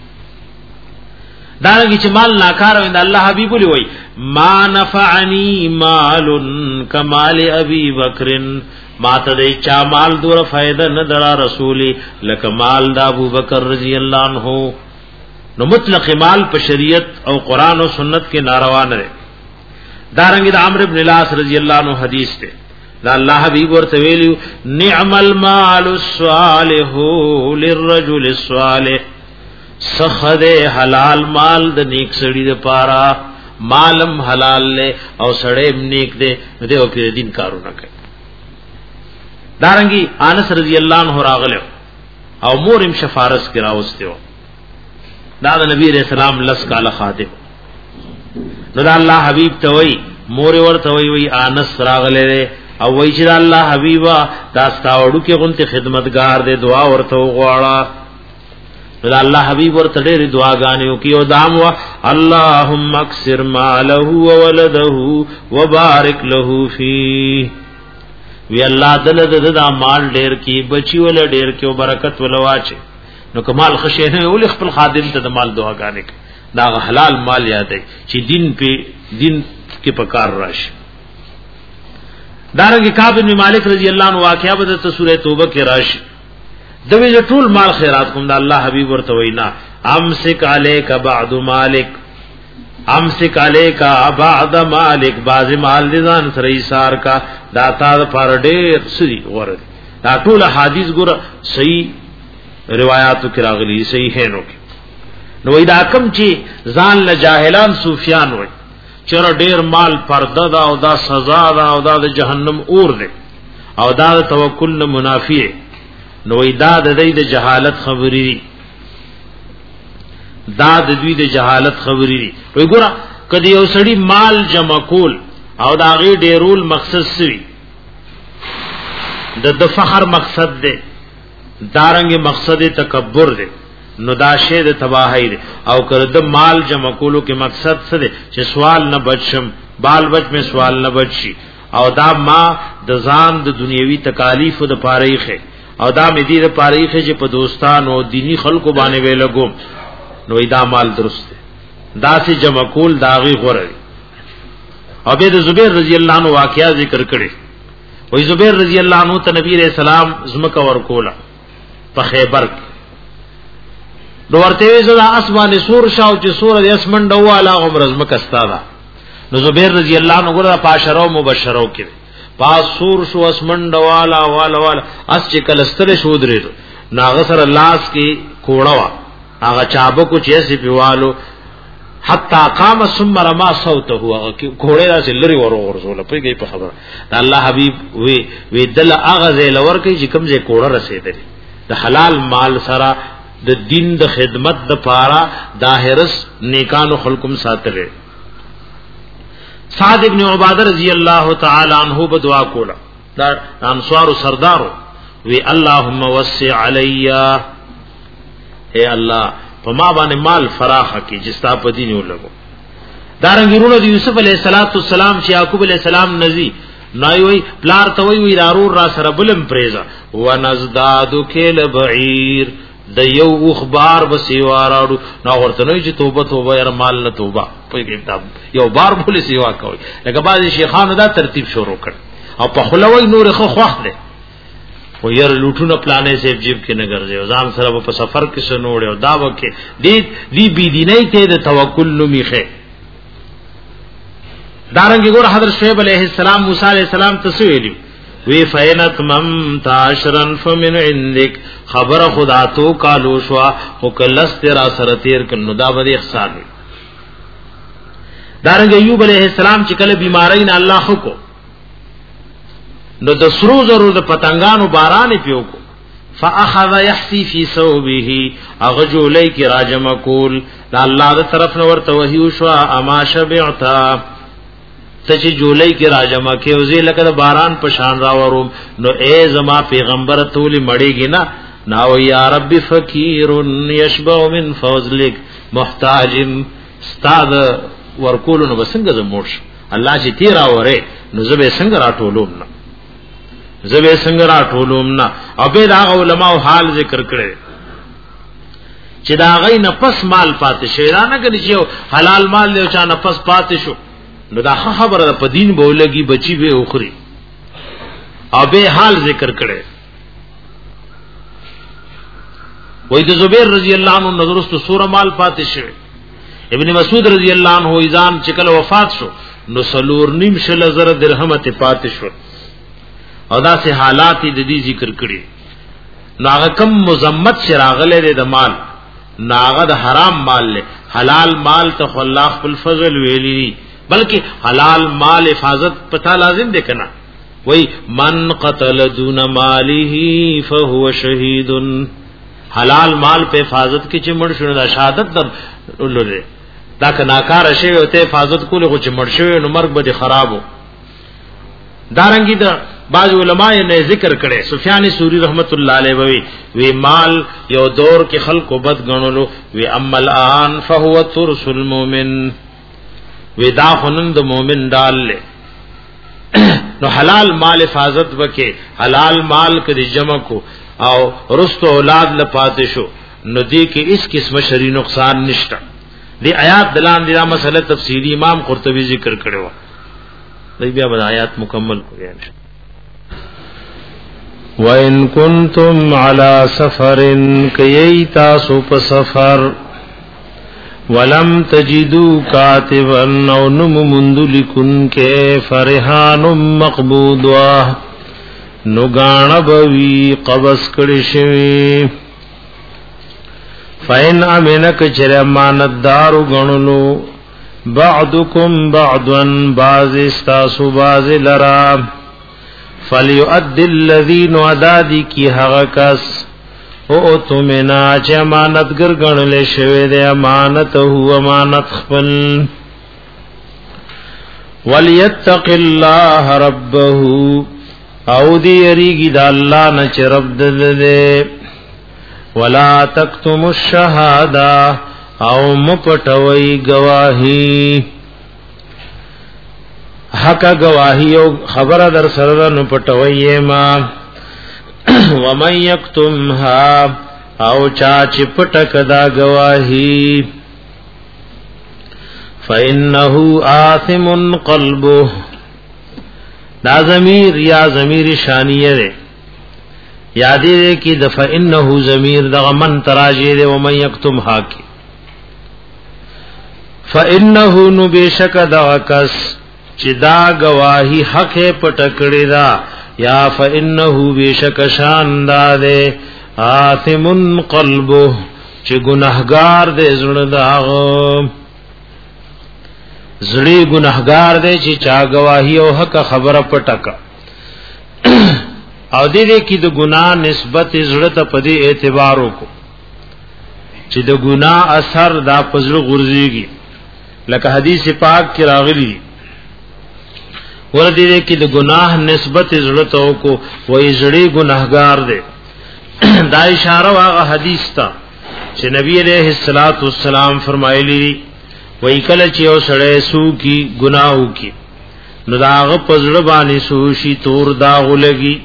دانګي چې مال ناکار وي الله حبيب ولي وي ما نفعني مال کمال ابي بکر. ما ته د چا مال دور فائدہ نه درا رسولي لکه مال د ابو بکر رضی الله عنه. نو مطلق مال په شریعت او قران او سنت کې ناروا نه ده. دارنګ د عمرو ابن العاص رضی الله عنه حدیث ده دا الله حبیب ورته ویلو نعم المال الصالح للرجل الصالح. سخد حلال مال د نیک سړي د پاره مالم حلال له او سړی نیک ده دې او کې دین کارونه کوي. دارنګي انس رضی الله عنه راغله او مورم شفارس کی راوستیو دا د نبی رسول الله لس کاله خادم. نو دا الله حبیب ته وای مور ورته وای وای انس راغله او وای چې الله حبیبا دا ستاوړو کې غونته خدمتگار دے دعا ورته وغواړه. نو دا الله حبیب ورته ډېر دعاګانې وکي او دام وا اللهم اکثر ماله وولده وبارک له فی. وی الله دل د دا مال ډیر کی بچی ول ډیر کی او برکت ول واچي. نو کمال خشه نه ول خپل خادم ته د مال دعاګانې دا حلال مال یادې چې دین په دین کې پکار راشي. دارنګه کعب بن مالک رضی الله عنه واقعا د سوره توبه کې راشي. دوی ټول مال خیرات کوم دا الله حبیب ورته وینا امسک علیک بعد مالک امسک علیکا بعد مالک باز مال دي ځان سره ایثار کا داتا پر ډېر سړي ورته. دا ټول حدیث ګور صحیح روایتو کې راغلي صحیح هنو کې. نو دا کم چې ځان له جاهلان صوفیان وای چر ډېر مال پرده دا او دا سزا دا او دا د جهنم اور دی او دا د توکل نه منافی. نو دا د دې د جهالت خبرې دا د دوی د جهالت خبرې دي. وی ګوره کدی یو سړی مال جمع کول او دا غي ډیرول مقصد سوی د د فخر مقصد دی دارنګ مقصد تکبر دی نو دا شی د تباہی دی. او کړه د مال جمع کولو کې مقصد څه دی چې سوال نه بچم بال بچ میں سوال نه بچي او دا ما د ځان د دنیوي تکالیف د پاریخه او دا مې دې د پاریخه چې په دوستان او دینی خلکو باندې ویلګم نو دا مال درست دا سي جمع کول داغي غره. او به د زبیر رضی الله عنه واقعیا ذکر کړي وای زبیر رضی الله عنه ته نبی رسول سلام زمکه ورکولا په خیبر نو ورته زدا اسمان سور شاو چې سور د اسمن ډواله عمر زمکه استادا نو زبیر رضی الله عنه ګره پاشرو مبشرو کې پاس سور شو اسمن ډواله والا والا اس چې کلستر شو درې ناغه سره لاس کې کوړوا هغه چابکو چې سي پیوالو حتا قام ثم رما صوته هو کوړه داسې لري ورو ورزول په گئی په خبره الله حبيب وی وی دل اغه لور کوي چې کوم ځای کوړه رسیدل د حلال مال سره د دین د خدمت د پاره داهرس نیکانو خلقم ساتره. سعد ابن عباده رضی الله تعالی عنہ بدعا کولا دا انصار سردارو وی اللهم وسع علیا اے الله په ما باندې مال فراخه کی جستا په دین ولګو. دارنګورونو د یوسف علیه السلام چې یعقوب علیه السلام نزی نای وی پلار ته وی وی ضرور را سره بلم پریزا ونزداد کل بعیر د یو اخبار بسیواراړو نو ورته نو چې توبه توبه ير مال نه توبه په کتاب یو بار بوله سیوا کوي لکه بعض شیخانو دا ترتیب شروع کړ او په خلوی نور خو خوخ ده و ير لوټونه پلانې سیب جیب کې نه ګرځي ځان سره په سفر کې سنوړ او دا وکي دې دې بی دیني ته د توکل نوميخه. دارنګ ګور حضرت شعیب علیہ السلام موسی علیہ السلام تسویلی وی فینت مم تاشرن فمن عندك خبر خدا تو کالو شوا او کلست را سره تیر کنو دا به احسان. دارنګ ایوب علیہ السلام چې کله بیماری نه الله خو کو نو د سرو زرو د پتنګانو باران پیو کو فاخذ يحسي في ثوبه اغجولای کی راجم کول دا الله د طرف نو ورته وحی شو اما شبعتا تچ جولای کی راجم کې وزي لکه د باران په شان راوروم نو اے زما پیغمبر تولی مړیږي نا ناو یا رب فقیر یشبع من فضلک محتاج استاد ورکول نو بسنګ زموش الله چې تیرا وره نو زبې څنګه راټولوم نه زبې څنګه راټولوم نه او به دا علماء حال ذکر کړي چې دا غي نفس مال پاتې شي را نه کړي چې حلال مال له چا نفس پاتې شو نو دا خبره په دین بولګي بچي به اخري او به حال ذکر کړي. وای د زبیر رضی الله عنه نظرست سوره مال پاتې شي. ابن مسعود رضی الله عنه ایزان چې کله وفات شو نو سلور نیم شل زر درهم ته پاتې شو او دا سه حالات د دې ذکر کړي. ناغه کم مزمت شراغله د مال ناغه د حرام مال له حلال مال ته الله خپل فضل ویلی بلکہ حلال مال حفاظت پتہ لازم دے کنا. وہی من قتل دون ماله فهو شہید حلال مال په حفاظت کې چې مړ شونه دا شهادت در ولله دا کناکار شی او ته حفاظت کول خو چې مړ شوی نو مرګ به خرابو. دارنګي دا بعض علماء نے ذکر کړي سفیان ثوری رحمت الله علیه وی وی مال یو دور کې خلق بد غنولو وی اما الان فهو ترس المؤمن وی دا خنن د مومن ډال له نو حلال مال حفاظت وکي حلال مال کې جمع کو او رستو اولاد لپاتې شو نو دې کې اس قسم شری نقصان نشته. دی آیات دلان دی مسئلہ تفسیری امام قرطبی ذکر کړو دی بیا به آیات مکمل کړی. وَإِن كُنتُمْ عَلَى سَفَرٍ كَيَيْتَا سُوْپَ سَفَرٍ ولم تجدوا كاتبا او نم مندلکن کے فرحان مقبوض نگان بوی قبض کړي شوی فین امنک چر امانت دارو غنلو بعضکم بعضا بعض استاسو بعض لرا فلیؤد الذین عدادی کی حقکس او تمنا چې امانتګر ګڼل شوی دی امانت هو امانت خپل وليتق الله ربه او دی یریږي د الله نه چې رب دې ولا تکتم الشهاده او مپټوي گواہی. حق گواہی او خبر در سره نو پټوي ما ومن یکتمها او چا چې پټک دا گواہی فإنه آثم قلبه دا ضمیر یا ضمیر شانیه ده یادی ده کی د فإنه ضمیر د من تراجی ده ومن یکتمها کی فإنه نبشک دا کس چې دا گواہی حق پټکړی دا یا فإنه بشک شان دا ده آثم قلبه چې ګناهګار دې زړه داغ زړی ګناهګار دې چې چا گواہی او حق خبره پټکا او دې دې کې د ګناه نسبت زړه ته پدې اعتبار وکړو چې د ګناه اثر دا پزړه غورځيږي لکه حدیث پاک کې راغلی ور دې کې د ګناه نسبت زړه ته وکړو وې زړی ګناهګار دې دا اشاره واغه حدیث تا چې نبی علیہ الصلات والسلام فرمایلی وای کله چې او سړی سو کی گناہو کی نو داغه پزړه باندې سو شي تور داغ لګي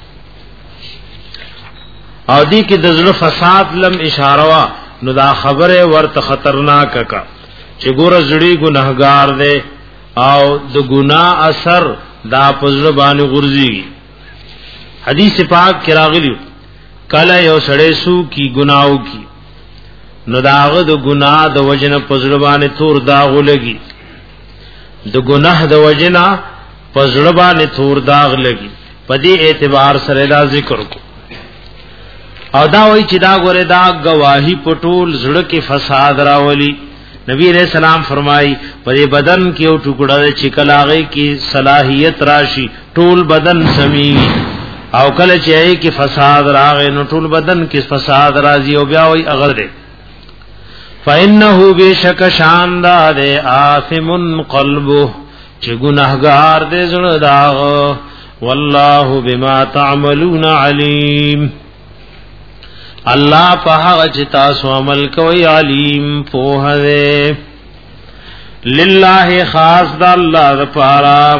او دی کې د زړه فساد لم اشاره وا نو دا خبره ورته خطرناک کا چې ګور زړی ګناهګار دی او د ګناه اثر دا پزړه باندې غورځي حدیث پاک کې راغلی کله یو سړی سو کی گناہو کی نو داغه د ګناه د وجنه پزړبانه تور داغ لګي د ګناه د وجنه پزړبانه تور داغ لګي په دې اعتبار سره دا ذکر کو او دا وای چې دا ګوره دا گواہی پټول زړه کې فساد راولي نبی علیہ السلام فرمای په بدن کې او ټوکړه چې کلاغه کې صلاحیت راشي ټول بدن سمي او کله چې ای کې فساد راغی نو ټول بدن کې فساد راځي او بیا وای اغره فإنه بشک شاندار آثم قلبه چې ګناهګار دې زړه داغ والله بما تعملون علیم الله په هغه چې تاسو عمل کوي علیم په هغه لله خاص د الله لپاره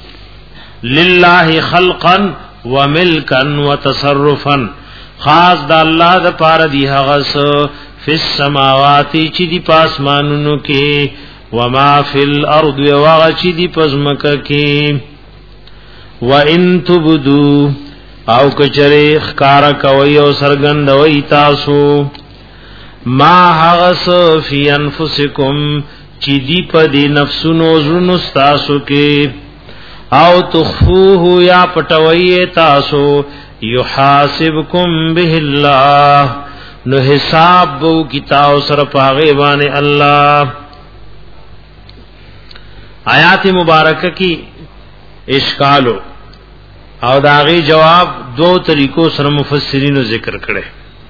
لله خلقا وملکا وتصرفا خاص د الله لپاره دی هغه فی السماوات چې دی پاسمانونو کې وما فی الارض وغه چې دی پزمکه کې وان تبدو او کچره خکارا کوي او سرګندوي تاسو ما هغس فی انفسکم چې دی په دی نفسونو زړونو تاسو کې او تخفوه یا پټوي تاسو یحاسبکم به الله نو حساب بو کتاب سره پاغه باندې الله آیات مبارکه کی اشکالو او داغي جواب دو طریقو سره مفسرینو ذکر کړي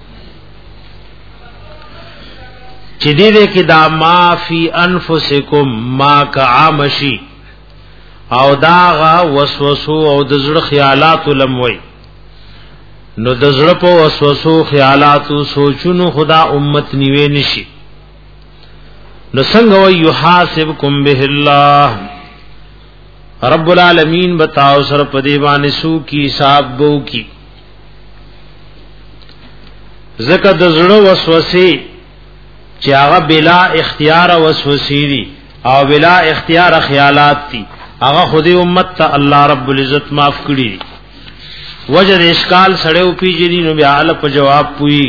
چې دې دې کې دا ما فی انفسکم ما کعامشی او داغه وسوسو او د زړه خیالات لموي نو د زړه په وسوسو خیالاتو سوچونو خدا امت نیوي نشي نو څنګه وي یحاسبکم به الله رب العالمین بتاو سر په دی باندې سو کی حساب بو کی زکه د زړه وسوسه چې هغه بلا اختیار وسوسې دي او بلا اختیار خیالات دي هغه خودی امت ته الله رب العزت معاف کړي وجد اشکال سړیو پیجنی نو بیا ال په جواب پوي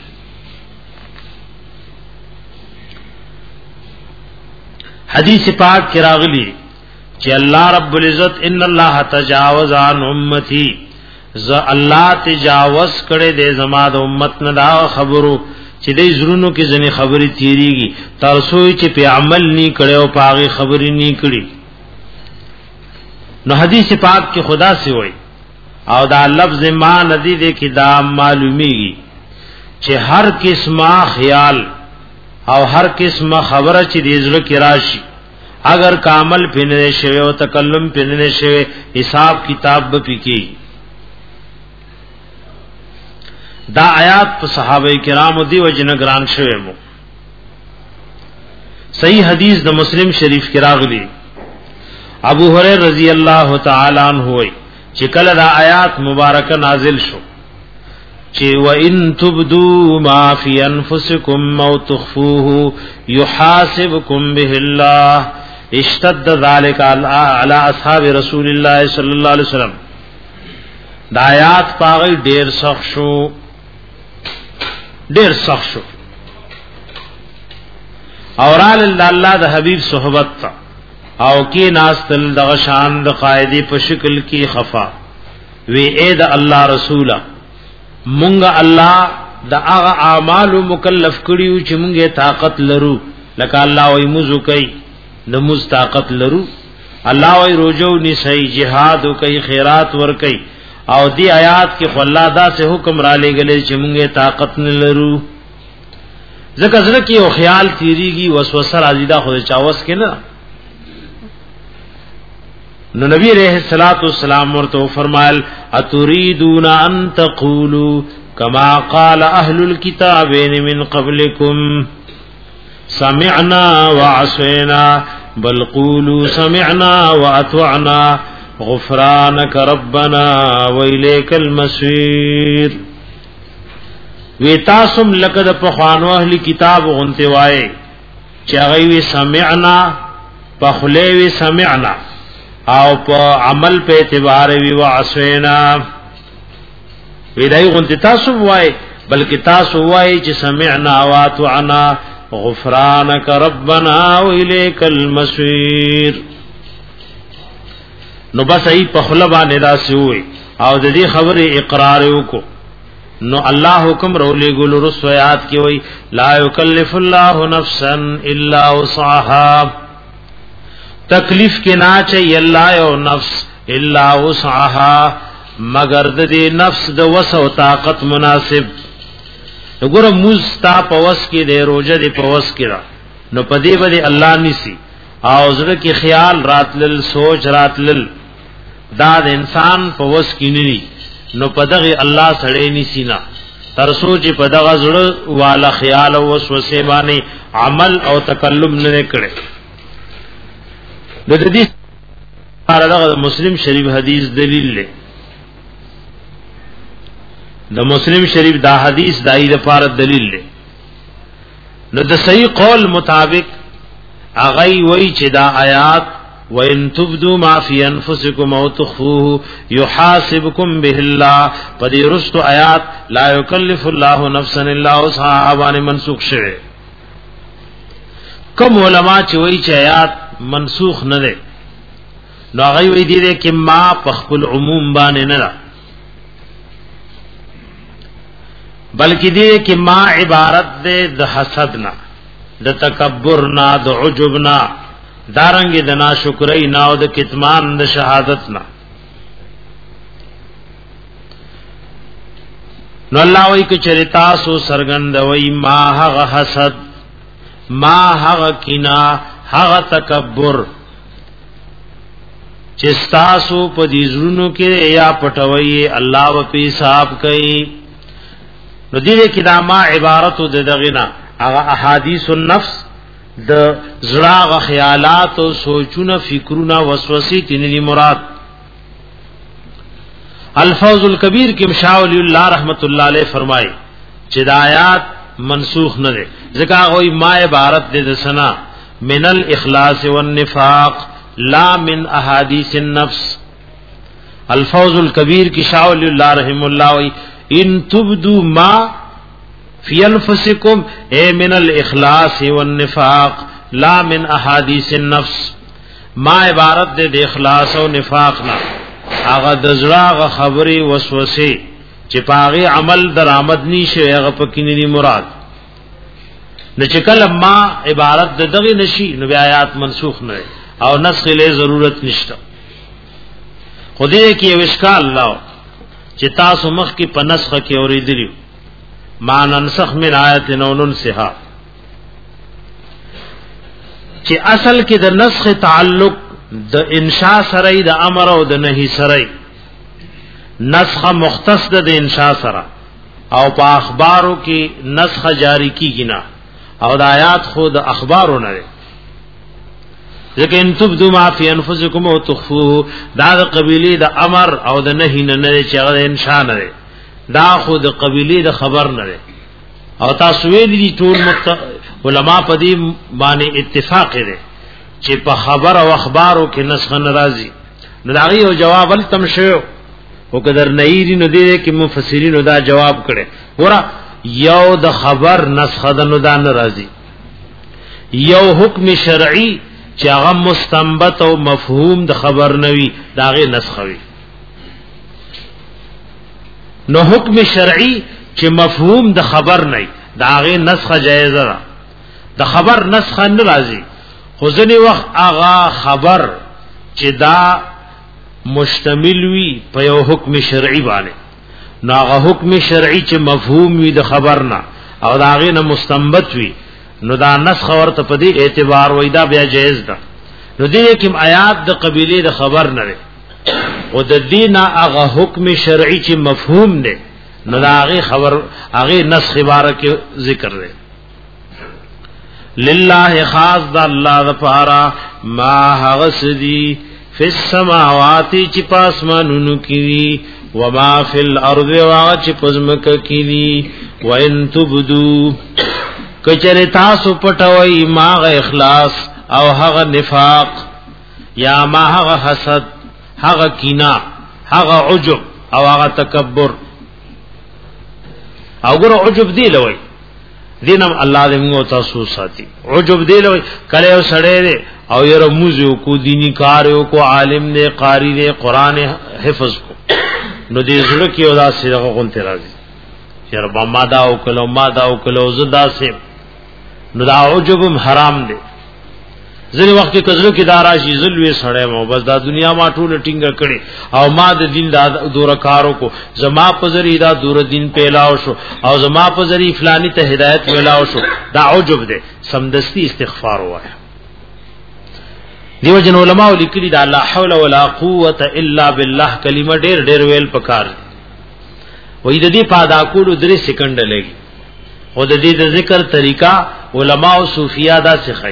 حدیث پاک کې راغلی چې الله رب العزت ان الله تجاوز عن امتی ز الله تجاوز کړي د زما د امت نه دا خبرو چې د زړونو کې ځنې خبرې تیریږي تاسو چې په عمل ني کړي او پاغي خبرې ني کړي نو حدیث پاک کې خدا سے وایي او دا لفظ ما ندی دے کی دا معلومیږي چې هر قسمه خیال او هر قسمه خبره چې د زړه کې راشي اگر کامل پینې شوی او تکلم پینې شوی حساب کتاب به پکې دا آیات په صحابه کرامو دی وجنه ګران شوی مو صحیح حدیث د مسلم شریف کې راغلی ابو هريره رضی الله تعالی عنہ وی چې کله دا آیات مبارکه نازل شو چې وَإِن تُبْدُوا مَا فِي أَنفُسِكُمْ أَوْ تُخْفُوهُ يُحَاسِبْكُم بِهِ اللَّهُ اشتد ذلك على اصحاب رسول الله صلی الله علیه وسلم. دا آیات پاغی ډیر سخت شو ډیر سخت شو اورال الله د حبیب صحبت تا او کی ناستل د شان د قائدی په شکل کی خفا وی اے د الله رسولا مونږه الله د هغه اعمال مکلف کړیو چې مونږه طاقت لرو لکه الله وای مزو کوي نموز طاقت لرو الله وی روزو نسی جهاد کوي خیرات ور کوي او دی آیات کې خلا دا سے حکم را لګلې چې مونږه طاقت نه لرو ځکه زړه کې او خیال تیریږي وسوسه راځي دا خو چاوس کې نه. نو نبی علیہ الصلوۃ والسلام ورته فرمایل اتريدون ان تقولوا كما قال اهل الكتابين من قبلكم سمعنا وعصينا بل قولوا سمعنا واطعنا غفرانك ربنا وإليك المصير. وی تاسم لقد پخوانو اهل کتاب غنته وای چې هغه وی سمعنا پخله وی سمعنا او په عمل په اعتبار وی وعصینا وی دای غنته تاسو وای بلکې تاسو وای چې سمعنا واطعنا غفرانك ربنا وإليك المصير. نو بس ای په خله باندې داسې وای او د دې خبره اقرار وکړو نو الله حکم رولې ګل رسویات کې وای لا یکلف الله نفسا الا وسعها تکلیف کې نه چي الله یو نفس الا وسعها مگر د دې نفس د وسع او طاقت مناسب. وګوره مستا پوس کې د روزه دی پوس کې را نو پدې باندې الله نسی او زړه کې خیال راتلل سوچ راتلل دا د انسان پوس کې نه نو پدغه الله سړی نسینا تر سوچ پدغه زړه والا خیال او وسوسه باندې عمل او تکلم نه کړي. د دې لپاره د مسلم شریف حدیث دلیل له د مسلم شریف دا حدیث دای د لپاره دلیل له نو د صحیح قول مطابق اغه وی چې دا آیات وَإِن تُبْدُوا مَا فِي أَنفُسِكُمْ أَوْ تُخْفُوهُ يُحَاسِبْكُم بِهِ اللَّهُ پدې رستو آیات لا يكلف الله نفسا الا وسعها باندې منسوخ شوه. کوم علما چې وایي چې آیات منسوخ نه ده نو هغه وایي دي چې ما په خپل عموم باندې نه ده بلکې دي چې ما عبارت ده د حسد نه د تکبر نه د عجب نه دارنګ د ناشکرۍ نه او د کتمان د شهادت نه. نو الله وی ک چریتا سو سرګند وی ما هغه حسد ما هغه کینا هغه تکبر چې تاسو په دې زړونو کې یا پټوي الله و په حساب کوي. نو دې کې دا ما عبارت د دغه نه هغه احادیث النفس د زړه خیالات او سوچونه فکرونه وسوسې تنلی مراد. الفوز الکبیر کې مشاولی الله رحمت الله علیه فرمای چې د آیات منسوخ نه ده ځکه وای ما عبارت د سنا من الاخلاص والنفاق لا من احادیث النفس. الفوز الکبیر کې شاولی الله رحم الله وای ان تبدو ما فی انفسکم اے من الاخلاص والنفاق لا من احادیث النفس. ما عبارت دے د اخلاص او نفاق نه هغه د زړه خبري وسوسه چې پاغي عمل درآمد نشي هغه پکې نه مراد. نو چې کله ما عبارت د دغه نشي نو آیات منسوخ نه او نسخ له ضرورت نشته. خدای کې یو اشکال لاو چې تاسو مخ کې په نسخ کې اوریدلی ما ننسخ من آیت نو ننسها چې اصل کې د نسخ تعلق د انشاء سره د امر او د نهي سره نسخ مختص د انشاء سره او په اخبارو کې نسخ جاری کیږي نه او د آیات خود اخبارو نه ځکه ان تبدو ما فی انفسکم او تخفوه دا د قبیله د امر او د نهی نه نه چې هغه انشاء نه دا خو د قبیله د خبر نه او تاسو ویلي ټول علماء په دې باندې اتفاق لري چې په خبر او اخبارو کې نسخ ناراضي نو دا یو جواب ول تم شو او قدر نېری نو دې کې مفسرین دا جواب کړي ورا یو د خبر نسخ د نو دا ناراضي یو حکم شرعي چې هغه مستنبط او مفهوم د خبر نوي داغه نسخ وي نو حکم شرعي چې مفهوم د خبر نه داغه نسخ جایز ده د خبر نسخ نه راځي خو ځنی وخت هغه خبر چې دا مشتمل وي په یو حکم شرعي باندې نو هغه حکم شرعي چې مفهوم وي د خبر نه او داغه نه مستنبط وي نو دا نسخ ورته په دې اعتبار وای دا بیا جایز ده نو دې کوم آیات د قبيله د خبر نه او د دینه هغه حکم شرعي چې مفهوم نه نو دا هغه خبر هغه نسخ بارک ذکر دی لله خاص د الله غفارا ما هغه سدي فی السماوات چې پاسمانونو کې و ما فی الارض واغ چې پزمک کې دي و ان تبدو کچره تاسو پټوي ما غ اخلاص او هغه نفاق یا ما هغه حسد هغه کینا هغه عجب او هغه تکبر او ګره عجب دی لوي دینم الله دې موږ تاسو ساتي عجب دی لوي کله او سړی او یره موزو کو دینی کارو کو عالم نے قاری نے قران حفظ کو نو دې زړه کې ودا سره غونته راځي چر با ماده او کلو ماده او کلو زدا سیم نو دا عجبم حرام دی ځنی وخت کې کزلو کې داراشي زلوي سړی مو بس دا دنیا ما ټول ټینګه کړي او ما د دین دا دور کارو کو زما په ذری دا دور دین پیلاو شو او زما په ذری فلانی ته هدایت ملاو شو دا عجب دی سمدستی استغفار وای دیو جن علماء لیکلي دا لا حول ولا قوت الا بالله کلمه ډېر ډېر ویل پکار وې د دې پادا کولو درې سکند لګي او د دې د ذکر طریقہ علماء او صوفیا دا سخی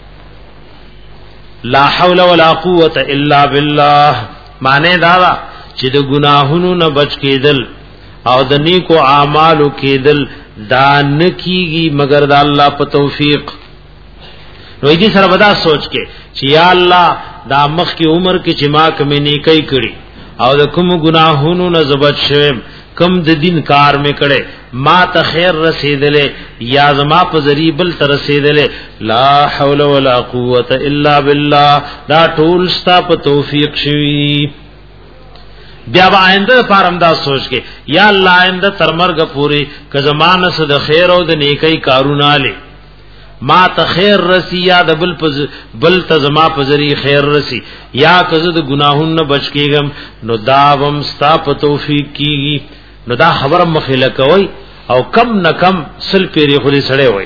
لا حول ولا قوت الا بالله معنی دا چې د ګناهونو نه بچ کېدل او د نیکو اعمالو کېدل دا نکیږي مگر د الله په توفیق نو دې سره ودا سوچ کې چې یا الله دا مخ کی عمر کې چې ما کومې نیکي کړې او د کوم ګناهونو نه زبط شوم کم د دین کار میں کړي ما ته خیر رسیدلې یا زما په ذریعہ بل تر رسیدلې لا حول ولا قوت الا بالله دا ټول ستا په توفیق شوی بیا آئنده پارم دا سوچ کې یا الله آئنده تر مرګ پوری ک زمانه صد خیر او د نیکی کارونه لې ما ته خیر رسی یا د بل پز بل ته زما په ذریعہ خیر رسی یا کزه د گناهونو نه بچ کېږم نو دا وم ستا په توفیق کیږي نو دا خبره مخیله کوي او کم نه کم سل پیری خوري سړی وای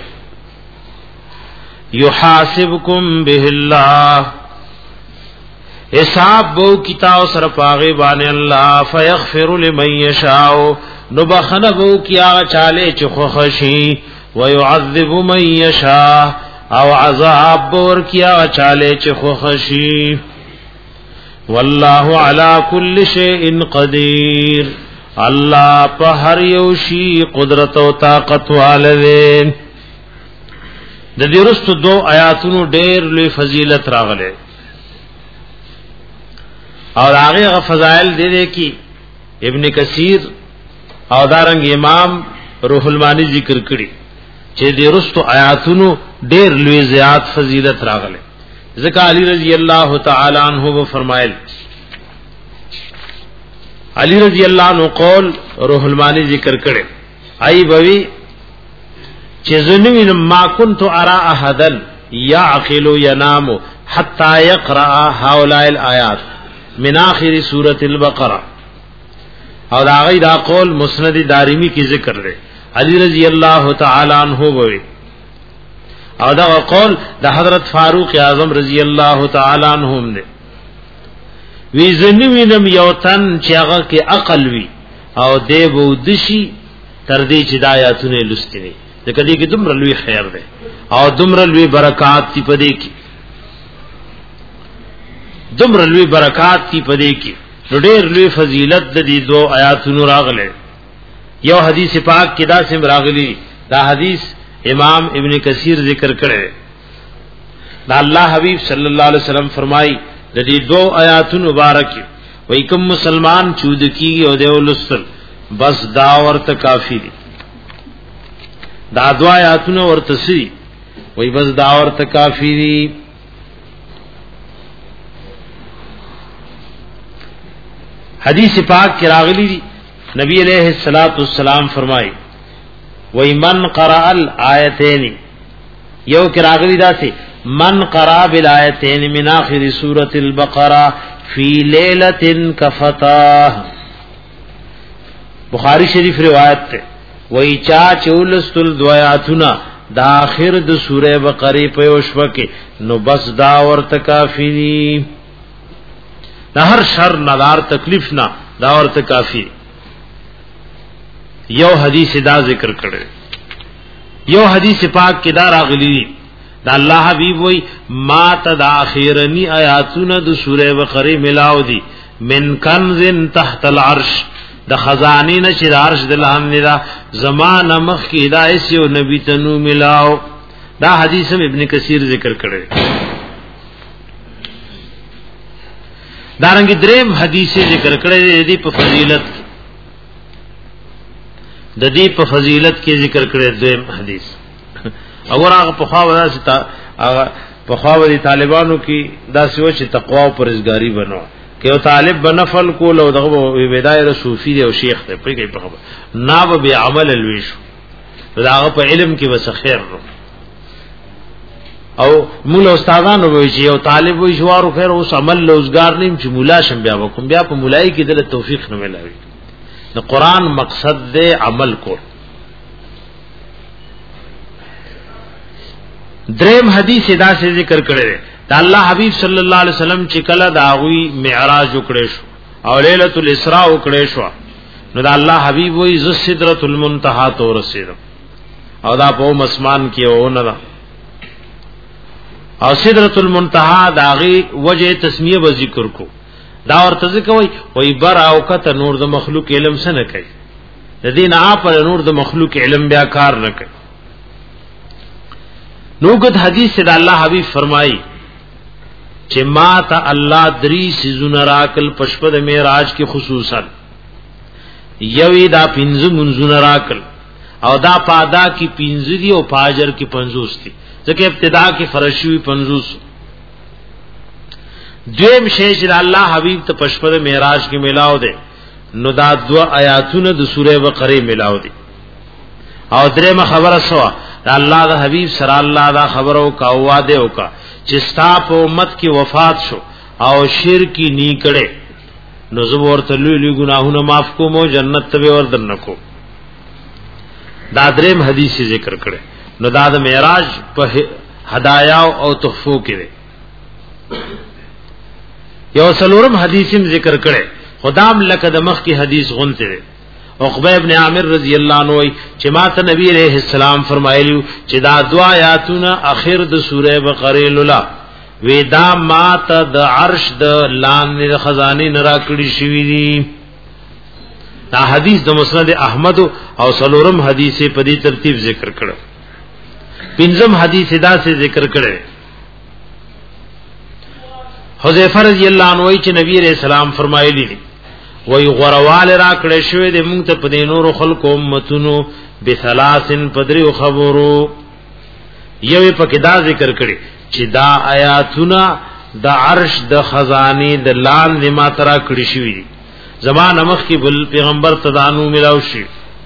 یحاسبکم به الله حساب بو کتاب سره پاغه باندې الله فیغفر لمن یشاء نو بخنه بو کیا چاله چخو خشی ويعذب من يشاء او عذاب ور کیا چاله چخو خشی والله على كل شيء قدير الله په هر یو شی قدرت او طاقت والده د دې رستو دو آیاتونو ډېر لوی فضیلت راغله اور هغه فضائل دې دې کی ابن کثیر او دارنګ امام روح المانی ذکر کړي چې دې رستو آیاتونو ډېر لوی زیات فضیلت راغله ذکر علی رضی اللہ تعالی عنہ وہ فرمائل علی رضی اللہ عنہ قول روح المانی ذکر کرے ای بوی چې زنوین ما كنت ارى احدا يعقل ينام حتى يقرأ هؤلاء الآيات من آخر سورة البقرة او دا غی دا قول مسند دارمی کی ذکر دے علی رضی اللہ تعالی عنہ بوی او دا قول د حضرت فاروق اعظم رضی اللہ تعالی عنہم دے وی زنوینم یوتن چې هغه کې عقل وی او دی بو دشي تر دې چې د آیاتونه لستنی د کدی کې دومره لوی خیر ده او دومره لوی برکات دی پدې کې دمر لوی برکات کی پدې کې ډېر لوی فضیلت د دې دو آیاتونو راغله یو حدیث پاک کې دا سم راغلی دا حدیث امام ابن کثیر ذکر کړي دا الله حبیب صلی الله علیه وسلم فرمای د دې دو آیاتونو مبارک وای کوم مسلمان چود کیږي او دیو لسل بس دا ورته کافی دي دا دو آیاتونو ورته سي وای بس دا ورته کافی دي حدیث پاک کی راغلی دی نبی علیہ الصلوۃ والسلام فرمائے وای من قرأ الآیتین یو کی راغلی دا سی من قرأ بالآیتین من آخر سورۃ البقرہ فی لیلۃ کفتاہ بخاری شریف روایت تے وای چا چولستل دویاتنا دا آخر د سورہ بقرہ په وشوکه نو بس دا ورته کافی دی دا هر شر نادار تکلیف نه دا ورته کافی یو حدیث دا ذکر کړي یو حدیث پاک کې دا راغلی دا الله حبیب وای ما تد اخیرنی آیاتونه د سوره بقره ملاو دي من کنز تحت العرش د خزانین چې عرش د لاندې دا زمانه مخ کې هدایت یو نبی تنو ملاو دا حدیث ابن کثیر ذکر کړي دارنګ دریم حدیث ذکر کړی دی په فضیلت د دې په فضیلت کې ذکر کړی دریم حدیث اور هغه په خوا ودا چې هغه په خوا ودي طالبانو کې دا سوي چې تقوا او پرهیزګاری بنو کې او طالب بنفل کول او دغه ودایره صوفي دی او شیخ دی په کې په خبر ناب به عمل الویش داغه په علم کې وس خیر او مولا استادانو وی چې یو طالب وی شوارو خیر اوس عمل روزگار نیم چې مولا شم بیا وکم بیا په مولای کې د توفیق نه ملوي د قران مقصد دې عمل کو دریم حدیث دا سے ذکر کړي دا الله حبیب صلی الله علیه وسلم چې کله دا غوي معراج وکړي شو او ليله الاسراء وکړي شو نو دا الله حبیب وی ز سدرۃ المنتهى تو رسید او دا په مسمان کې ونه دا او سدرۃ المنتهى داغي وجه تسمیه و ذکر کو دا ورته ذکر وای وای بر او کته نور د مخلوق علم سره کوي د دین اپ نور د مخلوق علم بیا کار نه کوي نوګد حدیث د الله حبیب فرمایي چې ما ته الله دری سيزونه راکل پشپد معراج کې خصوصا یوی دا پنځه منځونه راکل او دا پادا کې پنځه دی او پاجر کې پنځوس دي ځکه ابتدا کې فرشوي پنځوس دویم شی چې الله حبیب ته پشپد معراج کې ملاو دي نو دا دو آیاتونه د سوره بقره ملاو دي او درېمه خبره سوا دا الله د حبیب سره الله دا خبرو کا واده وکا چې ستا په امت کې وفات شو او شرکی نی کړي نو زبور ته لوی لوی ګناهونه معاف کوم او جنت ته ورته نکو دا درېم حدیث ذکر کړي نو دا د معراج په هدایا او تحفو کې یو سلورم حدیثم ذکر کړي خدام لکه د مخ کی حدیث غونته عقبہ ابن عامر رضی اللہ عنہ چې ماته نبی علیہ السلام فرمایلیو چې دا دعا آیاتونه اخر د سوره بقره لولا ودا ماته د عرش د لاندې خزانه نرا کړی شوی دی دا حدیث د مسند احمد او سلورم حدیث په دې ترتیب ذکر کړه پنځم حدیث دا سے ذکر کړه حذیفه رضی اللہ عنہ چې نبی علیہ السلام فرمایلی وی غروال را کړه شوی د مونږ ته په دینورو خلکو امتونو بثلاثن پدریو خبرو یوې پکې دا ذکر کړي چې دا آیاتونه د عرش د خزانه د لاندې ما ترا کړی شوی دي زمان مخ کې بل پیغمبر تدانو ملاو شي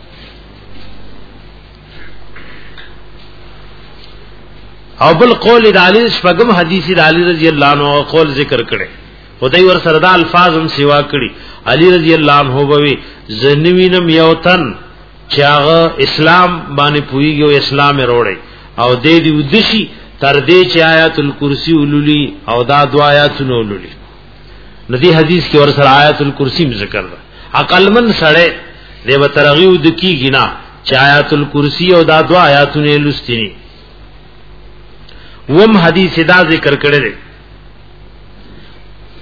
او بل قول د علی شپږم حدیث د علی رضی الله عنه قول ذکر کړي خدای ور سره د الفاظم سیوا کړي علی رضی الله عنه وبوي زنوینم یوتن چې هغه اسلام باندې پویږي او اسلام وروړي او دې دې ودشي تر دې چې آیات الکرسی ولولي او دا دعا آیاتونه ولولي ندی حدیث کې ور سره آیات الکرسی ذکر ده عقل من سره دې وترغي ود کیږي نه چې آیات الکرسی او دا دعا آیاتونه لستنی وم حدیث دا ذکر کړي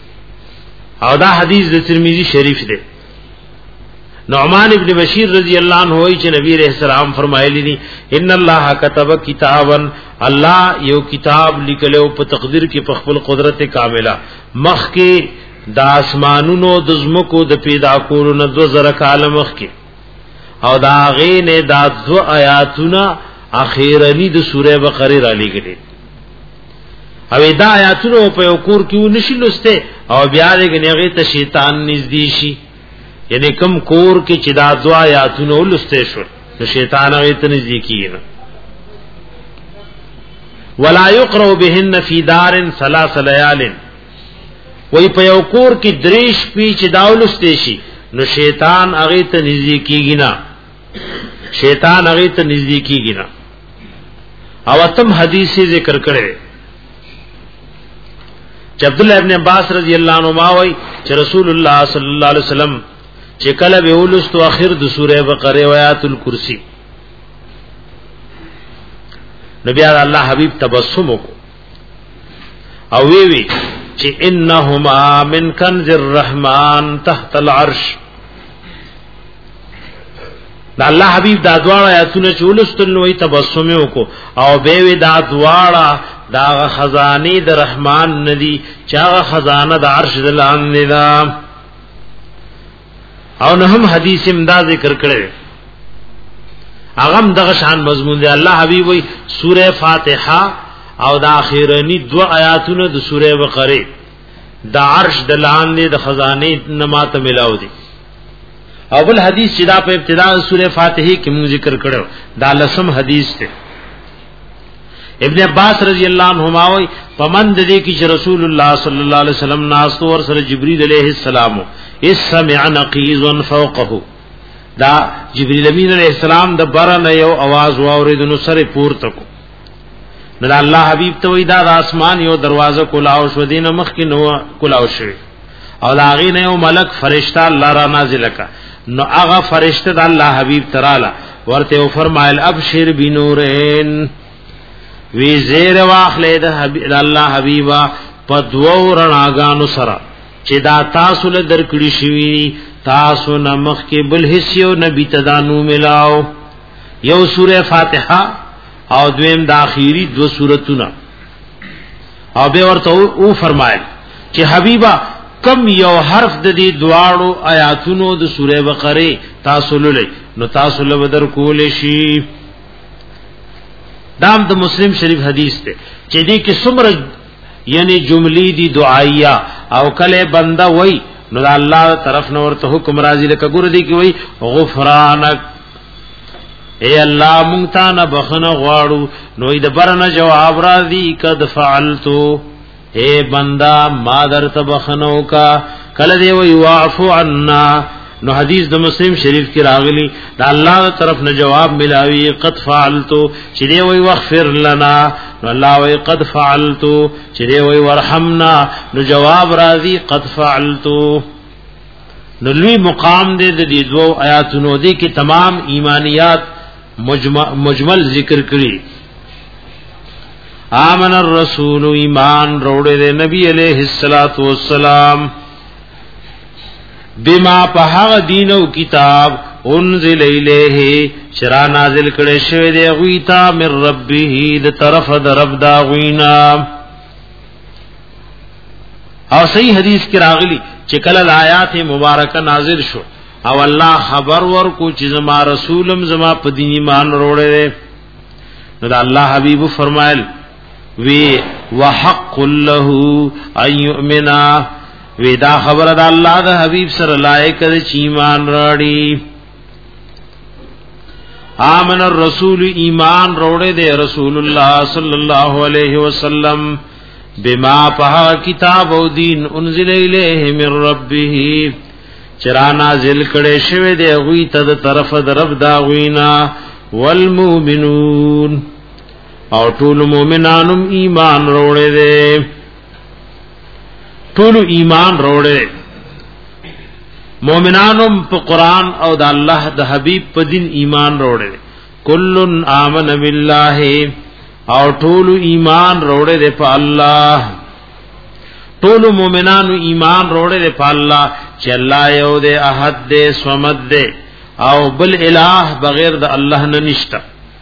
او دا حدیث د ترمذی شریف دی. نعمان ابن بشیر رضی اللہ عنہ وی چې نبی علیہ السلام فرمایلی دي ان الله كتب کتابا، الله یو کتاب لیکلو په تقدیر کې په خپل قدرت کامله مخ کې د اسمانونو د زمکو د پیدا کولو نه دو زره کال مخ کې، او دا غینه دا دو آیاتونه اخیرنی د سوره بقره را لګیږي. او دا آیاتونه په یو کور کې ونشي لسته او بیا دې غنیږي ته شیطان نږدې شي، یعنی کم کور کې چې دا دعا آیاتونه ولسته شو نو شیطان هغه ته نږدې کیږي. ولا يقرأ بهن في دار ثلاث ليال، وای په یو کور کې دریش پی چې دا ولسته شي نو شیطان هغه ته نږدې کیږي نه، شیطان هغه ته نږدې کیږي نه. او تم حدیث ذکر کړي چې عبد الله ابن عباس رضی الله عنهما وای چې رسول الله صلی الله علیه وسلم چې کله به ولستو اخر د سوره بقره او آیات الکرسی، نبی الله حبیب تبسم وکړو او وی وی چې انهما من کنز الرحمن تحت العرش. دا الله حبیب دا دواړه آیاتونه چې ولستل نو تبسم وکړو او به وی دا دواړه دا خزانه د رحمان ندی چې هغه خزانه د عرش د لاندې ده. او نه هم حدیث امدا ذکر کړي اغم دغه شان مضمون دی. الله حبیب وی سوره فاتحه او د اخیرنی دو آیاتونه د سوره بقره د عرش د لاندې د خزانه نماته ملاو دي. او بل حدیث چې دا په ابتدا سوره فاتحه کې موږ ذکر کړو دا لسم حدیث دی. ابن عباس رضی اللہ عنہما وی پمند دې کې چې رسول الله صلی الله علیه وسلم ناس ور سره جبرئیل علیہ السلام اس سمع نقیز فوقه، دا جبرئیل امین علیہ السلام د برن یو आवाज واورید نو سره پورته کو نو الله حبیب ته وی دا د اسمان یو دروازه کولاو شو دینه مخ کې نو کولاو شوی او لاغې نه یو ملک فرشتہ الله را نازل کا نو هغه فرشتہ د الله حبیب تعالی ورته فرمایل ابشر بنورین، وی زیر واخلې د الله حبیبا په دوو رڼاګانو سره چې دا تاسو له درکړی شوی تاسو نمخ کې بل حصو نبی تدانو ملاو، یو سوره فاتحه او دویم د اخیری دو سورتونه. او به ورته او فرمایل چې حبیبا کم یو حرف د دې دواړو آیاتونو د سوره بقره تاسو لولې نو تاسو له بدر کولې شي. دام د مسلم شریف حدیث ته چې دې کې څومره یعنی جملې دي دعایه او کله بنده وای نو الله طرف نور ته حکم راځي لکه ګور دي کې وای غفرانک، اے الله مونږ ته نه بخنه غواړو نو دې برنه جواب راځي قد فعلتو، اے بندا ما درته بخنو کا کله دی وای واعفو عنا. نو حدیث د مسلم شریف کې راغلی دا الله طرف نه جواب ملاوی قد فعلتو چې دی وای واغفر لنا، نو الله وای قد فعلتو چې دی وای ورحمنا، نو جواب راځي قد فعلتو. نو لوی مقام دې د دې دوه آیاتونو دي کې تمام ایمانیات مجمل, مجمل ذکر کړي. آمن الرسول ایمان روړې دې نبی علیہ الصلات والسلام بما پهغ دین او کتاب انزل الیه شرا نازل کړي شوی دی غویتا من ربه د طرف د رب دا غوینا. او صحیح حدیث کې راغلی چې کله آیات مبارکه نازل شو او الله خبر ورکو چې زما رسولم زما په دین ایمان وروړي نو دا الله حبیب فرمایل وی وحق له ان یؤمنا، وی دا خبر دا الله دا حبیب سره لایق دی چې ایمان راړي. آمن الرسول ایمان روړې دی رسول الله صلی الله علیه وسلم بما پها کتاب او دین انزل الیه من ربه چرا نازل کړي شوی دی غوی ته د طرف د رب دا غوینا والمؤمنون او ټول مؤمنانم ایمان روړې دي، ټول ایمان روړې مؤمنانم په قران او د الله د حبیب په دین ایمان روړې. کلن آمن بالله او ټول ایمان روړې دي په الله. ټول مومنانو ایمان وروړي په الله چې الله یو دې احد دې صمد دې او بل الہ بغیر د الله نه نشتا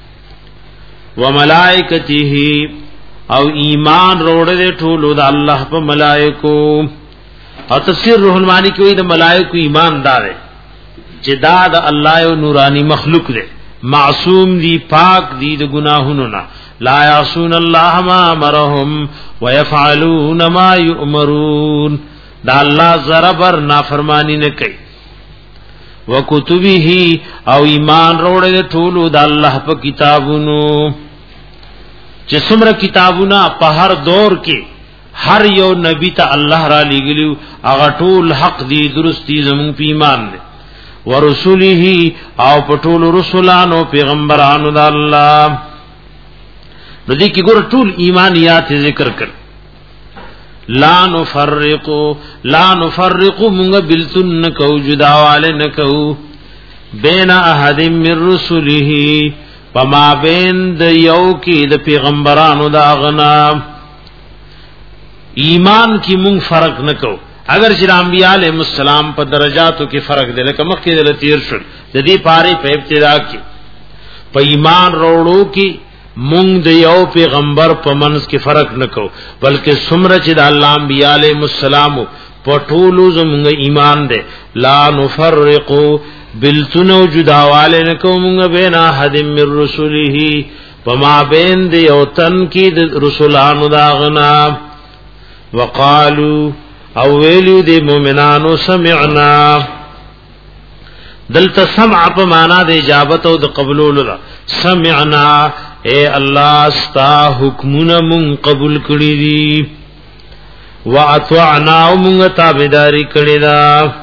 وملائکته او ایمان وروړي ټول د الله په ملائکو او تفسیر روح المانی کې وایي د ملائکو ایمان دار چې دا د الله یو نورانی مخلوق دی معصوم دی پاک دی د گناهونو نه لا یعصون الله ما امرهم ويفعلون ما یؤمرون دا الله زربر نافرمانی نه کوي وکتبه او ایمان وروړي ټول د الله په کتابونو چې څومره کتابونه په هر دور کې هر یو نبی ته الله را لېږلیو هغه ټول حق دی درست دي زمون په ایمان دي ورسوله او پټول رسولانو پیغمبرانو د الله نو دې کې ګور ټول ایمانیات ذکر کړ لا نفرقو لا نفرقو مونږ بلتن کو جداواله نکو بین احد من رسله وما بین د یو کې د پیغمبرانو د اغنا ایمان کی مونږ فرق نکو اگر چې انبیاء علیهم السلام په درجاتو کې فرق دی لکه مخکې د تیر شو د دې پاره په ابتدا کې په ایمان وروړو کې مونږ د یو پیغمبر په منځ کې فرق نکو بلکې څومره چې د الله انبیاء علیهم السلام په ټولو زموږ ایمان دی لا نفرقو بلتنو جداواله نکو مونږ بین احد من رسله وما بین د یو تن کې د رسولانو دا غنا وقالو او ویلو دی مومنانو سمعنا دلتا سمع پا مانا دی اجابت او دی قبولولو دا سمعنا اے اللہ استا حکمنا من قبول کری دی و اطوعنا او منگ تابداری کری دا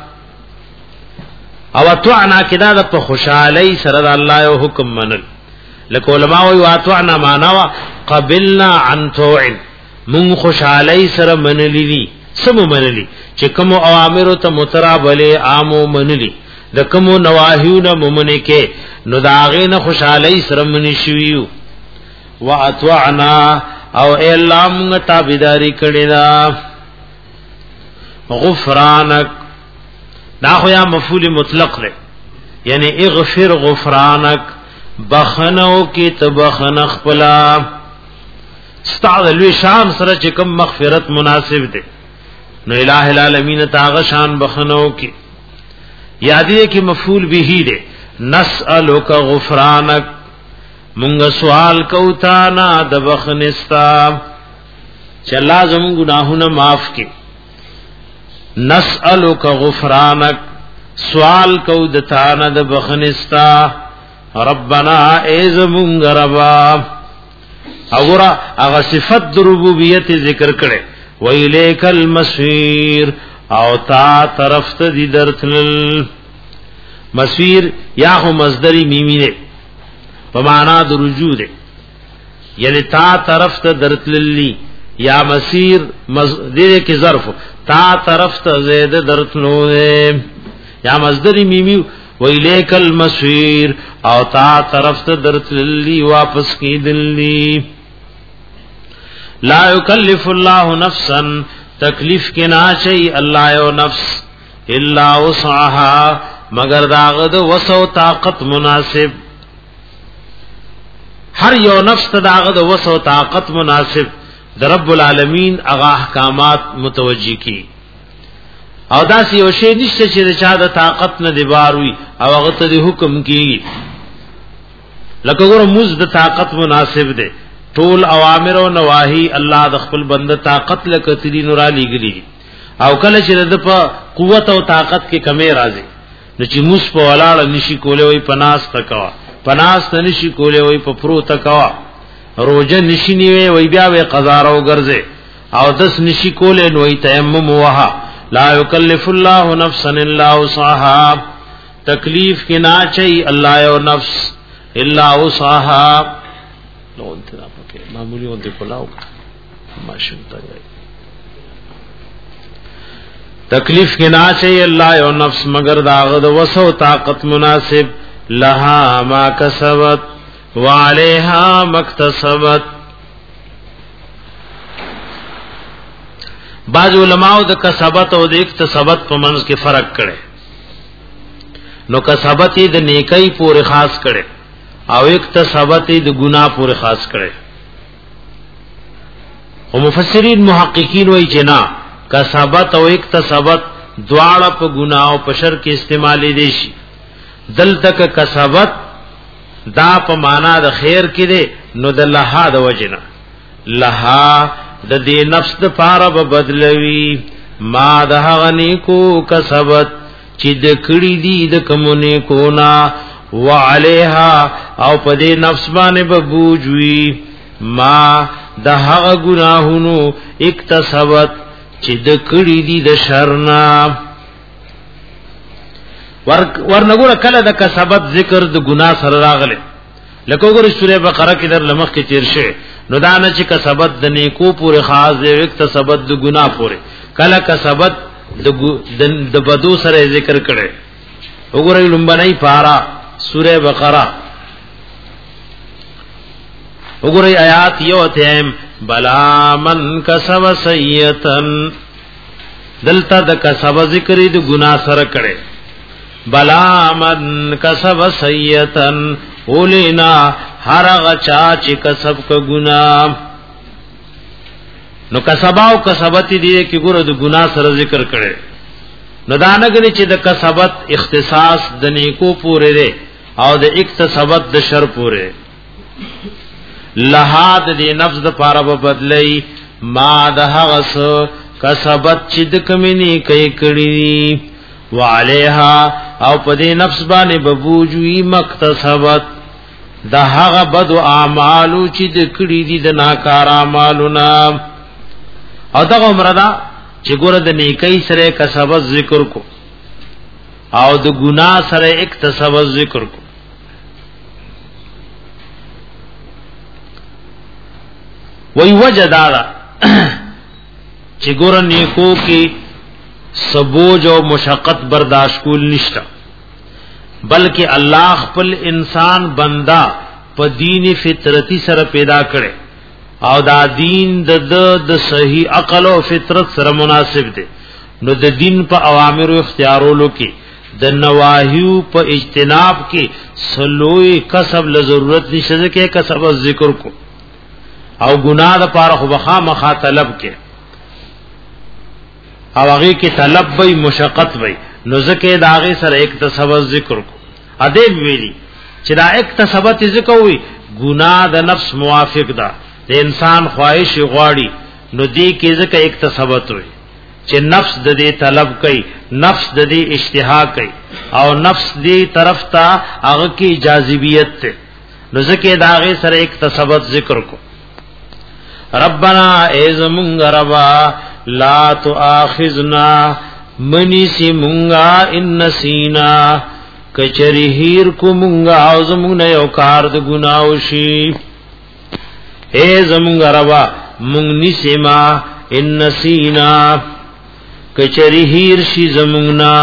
او اطوعنا کدا دا پا خوشحالی سرد اللہ او حکم منل لکو علماء و اطوعنا مانا و قبلنا عن طوعن من خوشحالی سر منلی دی سمو منلی چې کوم اوامر ته مترابله عامو منلی د کوم نواهیونه ممنه کې نو داغه نه خوشحالي سره منی شویو واطعنا او الا موږ تابعداري کړی دا غفرانک دا خو یا مفعول مطلق دی یعنی اغفر غفرانک بخنو کې تبخن خپلا استعذلوا شان سره چې کوم مغفرت مناسب دی نو الہ العالمین تاغ شان بخنو کی یادی کی مفعول به دے نسألک غفرانک منگ سوال کوتا نا د بخنستا چې الله زمون گناهونه معاف کی نسألک غفرانک سوال کو دتا نا د بخنستا ربنا ایز مونږ ربا اورا هغه صفت د ربوبیت ذکر کړي ویلیک المصیر او تا طرف ته دي درتل مصیر یا هو مصدری میمی ده په معنا د رجوع ده یعنی تا طرف ته درتللی یا مصیر مصدر کی ظرف تا طرف ته زید درتلو ده یا مصدری میمی ویلیک المصیر او تا طرف ته درتللی واپس کی دلی لا یکلف الله نفسا تکلیف کې نه چي الله یو نفس الا وسعها مگر داغه د وسو طاقت مناسب هر یو نفس داغه د وسو طاقت مناسب د رب العالمین هغه احکامات متوجی کی او داس یو شی نشته چې د چا د طاقت نه دی باروي او هغه ته د حکم کی لکه ګور موږ د طاقت مناسب دی ټول اوامر او نواهی الله د خپل بنده طاقت لکتلی نور علی گلی او کله چې د په قوت او طاقت کې کمی راځي نو چې موږ په ولاړ نشي کولای وي پناس تکوا پناس نشي کولای وي په پرو تکوا روزه نشي نیوي وي بیا وي قضا راو ګرځي او دس نشي کولای نو تیمم وها لا یکلف الله نفسا الا وسعها تکلیف کې نه چي الله یو نفس الا وسعها نو انتظار پکې معمولی ونده کولاو ماشین ته تکلیف کې نه چي الله یو نفس مگر داغه د وسو طاقت مناسب لها ما کسبت وعليها مكتسبت بعض علماء د کسبت او د اکتسابت په منځ کې فرق کړي نو کسبت د نیکی پورې خاص کړي او اکتسابت د ګناه پورې خاص کړي او مفسرین محققین وایي چې نه کسبت او اکتسابت دواړه په ګناه او په شر کې استعمالي دي شي دلته ک کسبت دا په معنا د خیر کې دي نو د لها د وجنه لها د دې نفس د پاره به بدلوي ما د هغنی کو کسبت چې د کړي دي د کومونه کو نا وعليها او په دې نفس باندې به بوجوي ما د هغه ګناهونو اکتسبت چې د کړي دي د شرنا ور ورنګور کله د کسبت ذکر د ګناه سره راغله لکه وګورئ سوره بقره کې در لمخ کې تیر شه نو دا نه چې کسبت د نیکو پورې خاص دی اکتسبت د ګناه پورې کله کسبت د د بدو سره ذکر کړي وګورئ لومبنای پارا سوره بقره وګورئ آیات یو تیم بلا من کسب سیئتن دلته د کسب ذکر د ګناه سره کړي بلا من کسب سیئتن اولینا هر غچا چې کسب کا ګناه نو کسباو کسبت دي کې ګور د ګناه سره ذکر کړي نو دانګنی چې د کسبت اختصاص د نیکو پورې ده او د اکتسبت د شر پورې لحاد د نفس د پاره په بدلی ما د هغس کسبت چې د کمنی کوي کړي وعليها او په دې نفس باندې ببوجوي مکتسبت د هغه بد اعمالو چې د کړي دي د ناکار اعمالونه او دا عمردا چې ګوره د نیکی سره کسبت ذکر کو او د ګناه سره اکتسبت ذکر کو وی وجدارا چې ګوره نیکو کې سبوج او مشقت برداشت کول نشتا بلکې الله خپل انسان بندا په دین فطرتی سره پیدا کړي او دا دین د د صحیح عقل او فطرت سره مناسب دی نو د دین په اوامر او اختیارولو کې د نواهیو په اجتناب کې سلوی کسب له ضرورت نشته کې کسب ذکر کو او ګناه د پاره خو بخا مخا طلب کې او هغه کې طلب وي مشقت وي نو ځکه دا هغه سره اکتساب ذکر کو ادب ویلي چې دا اکتسابت ذکر وي ګناه د نفس موافق ده د انسان خواهش غواړي نو دې کې ځکه اکتسابت وي چې نفس د دې طلب کوي نفس د دې اشتها کوي او نفس دې طرف ته هغه کې جاذبیت ته نو ځکه دا هغه سره اکتسابت ذکر کو ربنا ایزمون ربا لا تؤاخذنا منی سی مونگا ان نسینا کچری هیر کو مونگا او زمون یو کار د گناو شی اے زمون ربا مونگ نسی ما ان نسینا کچری هیر شی زموننا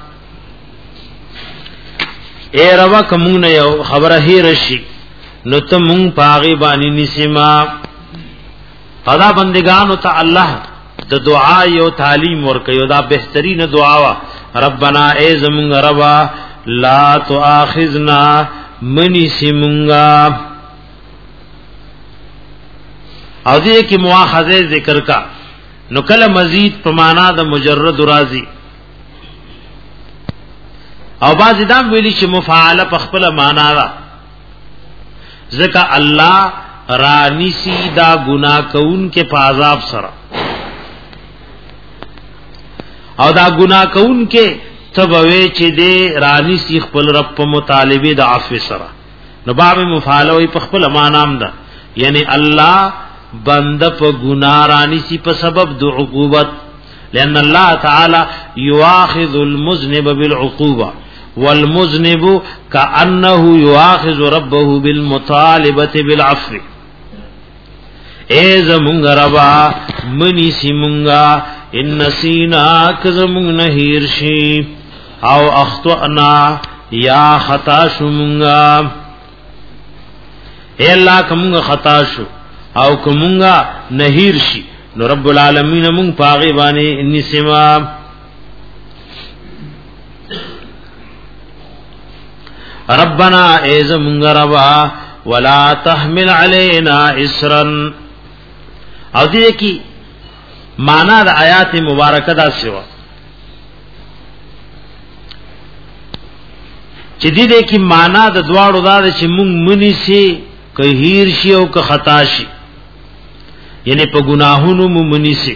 اے ربا کمون یو خبر هیر شی نو ته مونگ پاغي بانی نسی ما قضا بندگانو ته الله د دعا یو تعلیم ورکي او دا بهترین دعا وا ربنا ای زمون ربا لا تؤاخذنا منی سیمونگا او دې کې مؤاخذه ذکر کا نو کله مزید په معنا د مجرد راضی او باز دام ویلی چې مفاعله په خپل معنا را ځکه الله رانی سی دا گناہ کون کے پا عذاب سرا او دا گناہ کون کے تبوی چی دے رانی سی خپل رب پا مطالبی دا عفو سرا نو باب مفعلوی پا خپل امانام دا یعنی اللہ بند پا گناہ رانی سی پا سبب دو عقوبت لأن اللہ تعالی یواخذ المذنب بالعقوبہ والمذنب كأنه يواخذ ربه بالمطالبة بالعفو اے زمونگ ربا منی سی مونگا ان نسینا کزمونگ نهیر شی او اخطئنا یا خطا شو مونگا اے اللہ کمونگا خطا شو او کمونگا نهیر شی نو رب العالمین مونږ پاغي باندې نسما. ربنا ایز مونږ ربا ولا تحمل علینا اسرا. او دې کی معنا د آیات مبارکه دا شوا چې دې کې معنا د دواړو دا چې مونږ منی سي که هیر شي او که خطا شي، یعنی په ګناهونو مونږ منی سي،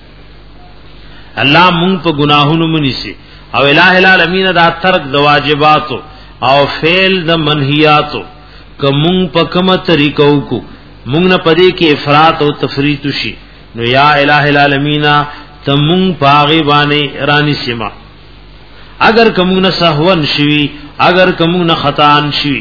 الله مونږ په ګناهونو منی سي، او الٰه العالمین دا ترک د واجباتو او فعل د منهیاتو که مونږ په کومه طریقو کو مونږ نه پدې کې افراط او تفریط شي، نو یا الٰه العالمین ته مونږ پاغي باندې رانی سیما. اگر کوم نه سهون شي، اگر کوم نه خطان شي،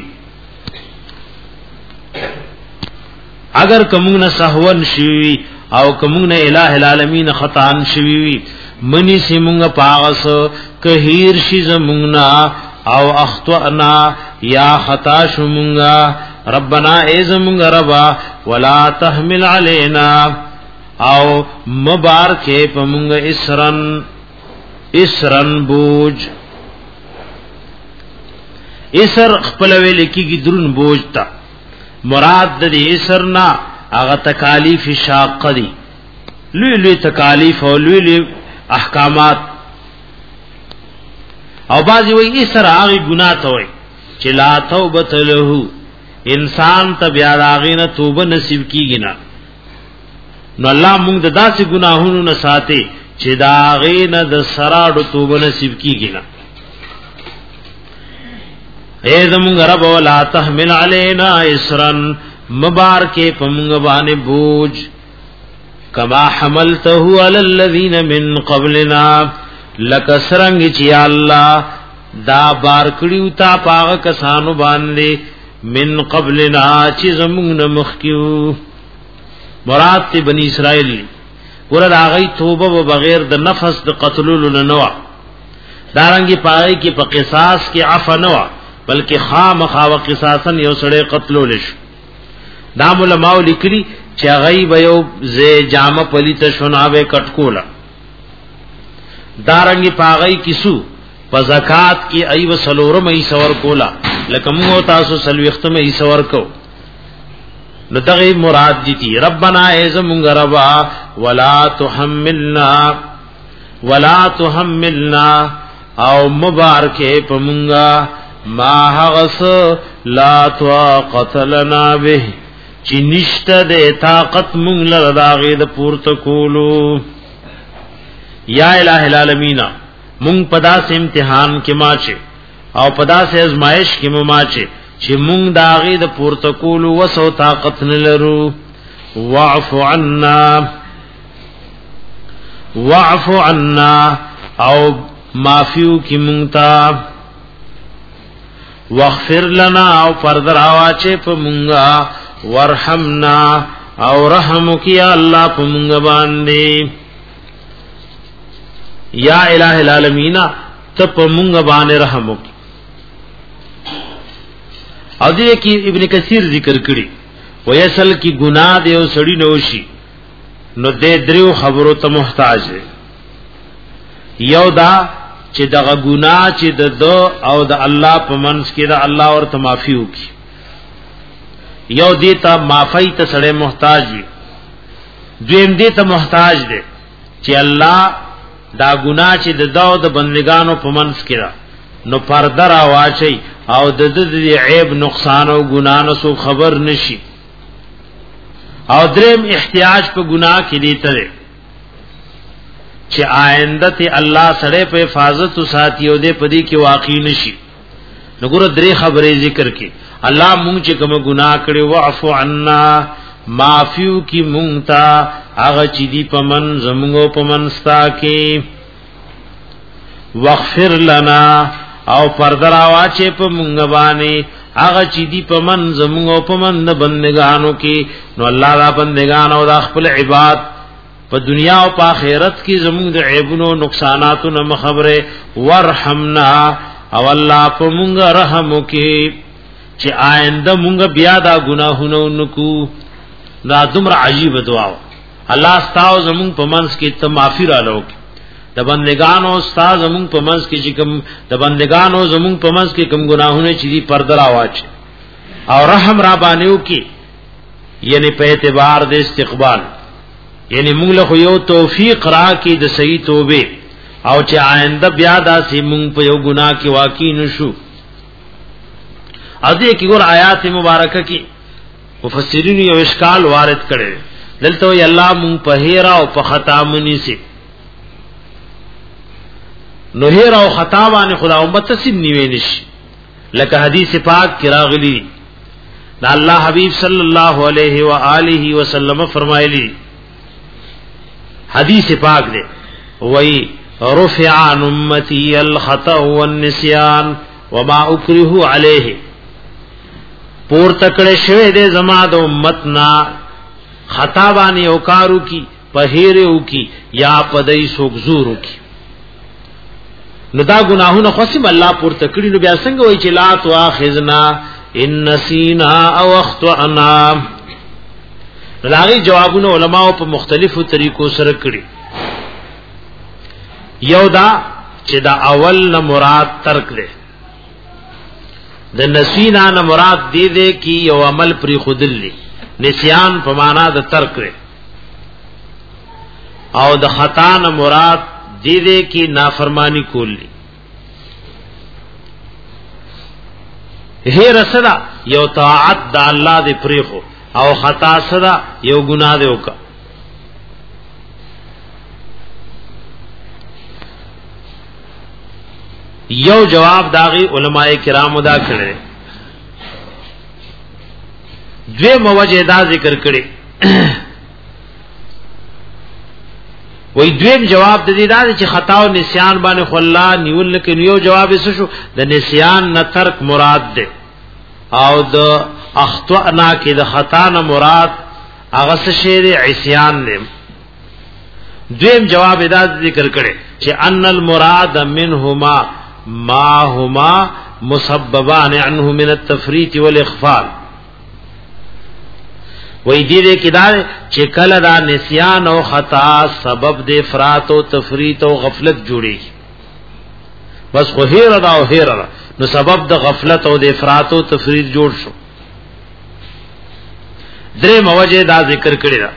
اگر کوم نه سهون شي او کوم نه الٰه العالمین خطان شي، منی سیمونګه پاغس کهیر شي زمونږه او اخطانا یا خطا شومونگا. ربنا ایزمونگا ربا ولا تحمل علینا او مبارکے پمونگا اسرن اسرن بوج. اسر خپلوے لکی گی درن بوج تا مراد دی اسرنا اغا تکالیف شاق دی، لوی لوی تکالیف او لوی لوی احکامات. او بازی وی اسر آغی گناہ تا وی چی لا توبت لہو، انسان تا بیاد آغی نا توبہ نصیب کی گنا. نو اللہ مونگ دا دا سی گناہونو نساتے چی دا آغی نا دا سراڈو توبہ نصیب کی گنا. اید مونگ رب ولا تحمل علینا اسرن مبارکے پا مونگ بانے بوج کما حملتہو علی الذین من قبلنا لکه سرنګ چې الله دا بار کړیو تا پاغه کسانو باندې من قبلنا چې زمونږ نه مخکیو. مراد ته بنی اسرائیل ورته هغه توبه و بغیر د نفس د قتلولو نه نو دارنګي پای کې په قصاص کې عفو نه و بلکې خامخا و قصاصن یو سړی قتلول شي. دا علماء لیکلي چې هغه به یو زې جامه پلیت شوناوه کټکولا دارنگی پاغی کسو پا زکاة کی ایو سلورم ای سور کولا لکمو تاسو سلویختم ای سور کو. نتغی مراد دیتی ربنا ایزمونگ ربا ولا تحملنا ولا تحملنا او مبارکے پمونگا ما حغس لا طاقت لنا به چی نشت دے طاقت مونگ لرداغی دا پورت کولو. یا الٰہ العالمین مونږ پدا سے امتحان کې ماچه او پدا سے ازمائش کې ماچه چې مونږ داغې د پورته کولو وسو طاقت نه لرو. واعف عنا واعف عنا او معفو کې مونږ تا واغفر لنا او پردر اواچه په مونږه ورحمنا او رحم کی الله په مونږ باندې. یا الٰه العالمین تپ مونږ باندې رحم وکي. او دې کې ابن کثیر ذکر کړي ویسل کی گناہ دیو سړی نوشي نو دې دریو خبرو ته محتاج دی. یو دا چې دغه گناہ چې د دو او د الله په منځ کې دا الله ورته معافي وکي. یو دې ته معافی ته سړی محتاج دی. دویم دې ته محتاج دی چې الله دا گناہ چې د داو د بندگانو په منځ کې را نو پرده را واچي او د دې عیب نقصان او ګناه نو سو خبر نشي. او دریم احتیاج په گناہ کې دی ته چې آینده ته الله سره په حفاظت او ساتي او دې پدی کې واقع نشي. نو ګور درې خبرې ذکر کې الله مونږ چې کوم گناہ کړي واعف عنا معافیو کی مونتا آغا چی دی پمن زمونگو پمن ستا کی وغفر لنا او پردر آواچے پا مونگبانی آغا چی دی پمن زمونگو پمن بندگانو کی. نو اللہ دا بندگانو دا خپل عباد پا دنیا و پا خیرت کی زمونگ دا عیبنو نقصاناتو نم خبرے ورحمنا او اللہ پا مونگا رحمو کی چی آئندہ مونگا بیادا گناہونو نکو. دا دمر عجیب دعا الله ستاسو زمون په منځ کې ته معافي را لوک د بندگانو ستاسو زمون په منځ کې چې کوم د بندگانو زمون په منځ کې کوم ګناهونه چې دي پرده راواچ او رحم را باندې وکي یعنی په اعتبار د استقبال یعنی موږ له یو توفیق را کې د صحیح توبه او چې آینده بیا داسې موږ په یو ګناه کې واقع نشو. ا دې کې ګور آیات مبارکه کې مفسرین یو اشکال وارد کړي دلته وی الله مون په هیرا او په خطا منی سي نو هیرا او خطا باندې خدا امت سیم نیوي نشي لکه حدیث پاک کې راغلي دا الله حبیب صلی الله علیه و آله وسلم فرمایلی حدیث پاک دے وی رفع عن امتی الخطا والنسیان وما اکرهوا علیه پور تکڑے شوه دے زما د امتنا خطا باندې او کارو کی پهیرو کی یا پدای سوګزورو کی نو دا گناهونه خصم الله پور تکړي نو بیا څنګه وای چې لا تواخذنا ان نسینا او اخطانا راغي جوابونه علماء په مختلفو طریقو سره کړي یو دا چې دا اول نه مراد ترک دی د نسینا نه مراد دی دی کی یو عمل پری خودلی نسیان په معنا د ترک دی او د خطا نه مراد دی دی کی نافرمانی کولی هي رسدا یو طاعت د الله دی پریخو او خطا صدا یو گناہ دی وکا یو جواب داغي علماء کرام دا کړي دوی موجه دا ذکر کړي وای دویم جواب د دې دا چې خطا او نسیان باندې خلا نیول کې یو جواب یې شو د نسیان نه ترک مراد ده او د اخطانا کې د خطا نه مراد هغه څه شی عصيان ده دویم جواب دا ذکر کړي چې ان المراد منهما ما هما مسببان عنه من التفريط والاغفال وې دې دې کې دا چې کله دا نسیان او خطا سبب د افراط او تفریط او غفلت جوړي بس خو هیر دا او هیر نو سبب د غفلت او د افراط او تفریط جوړ شو درې موجه دا ذکر کړی دا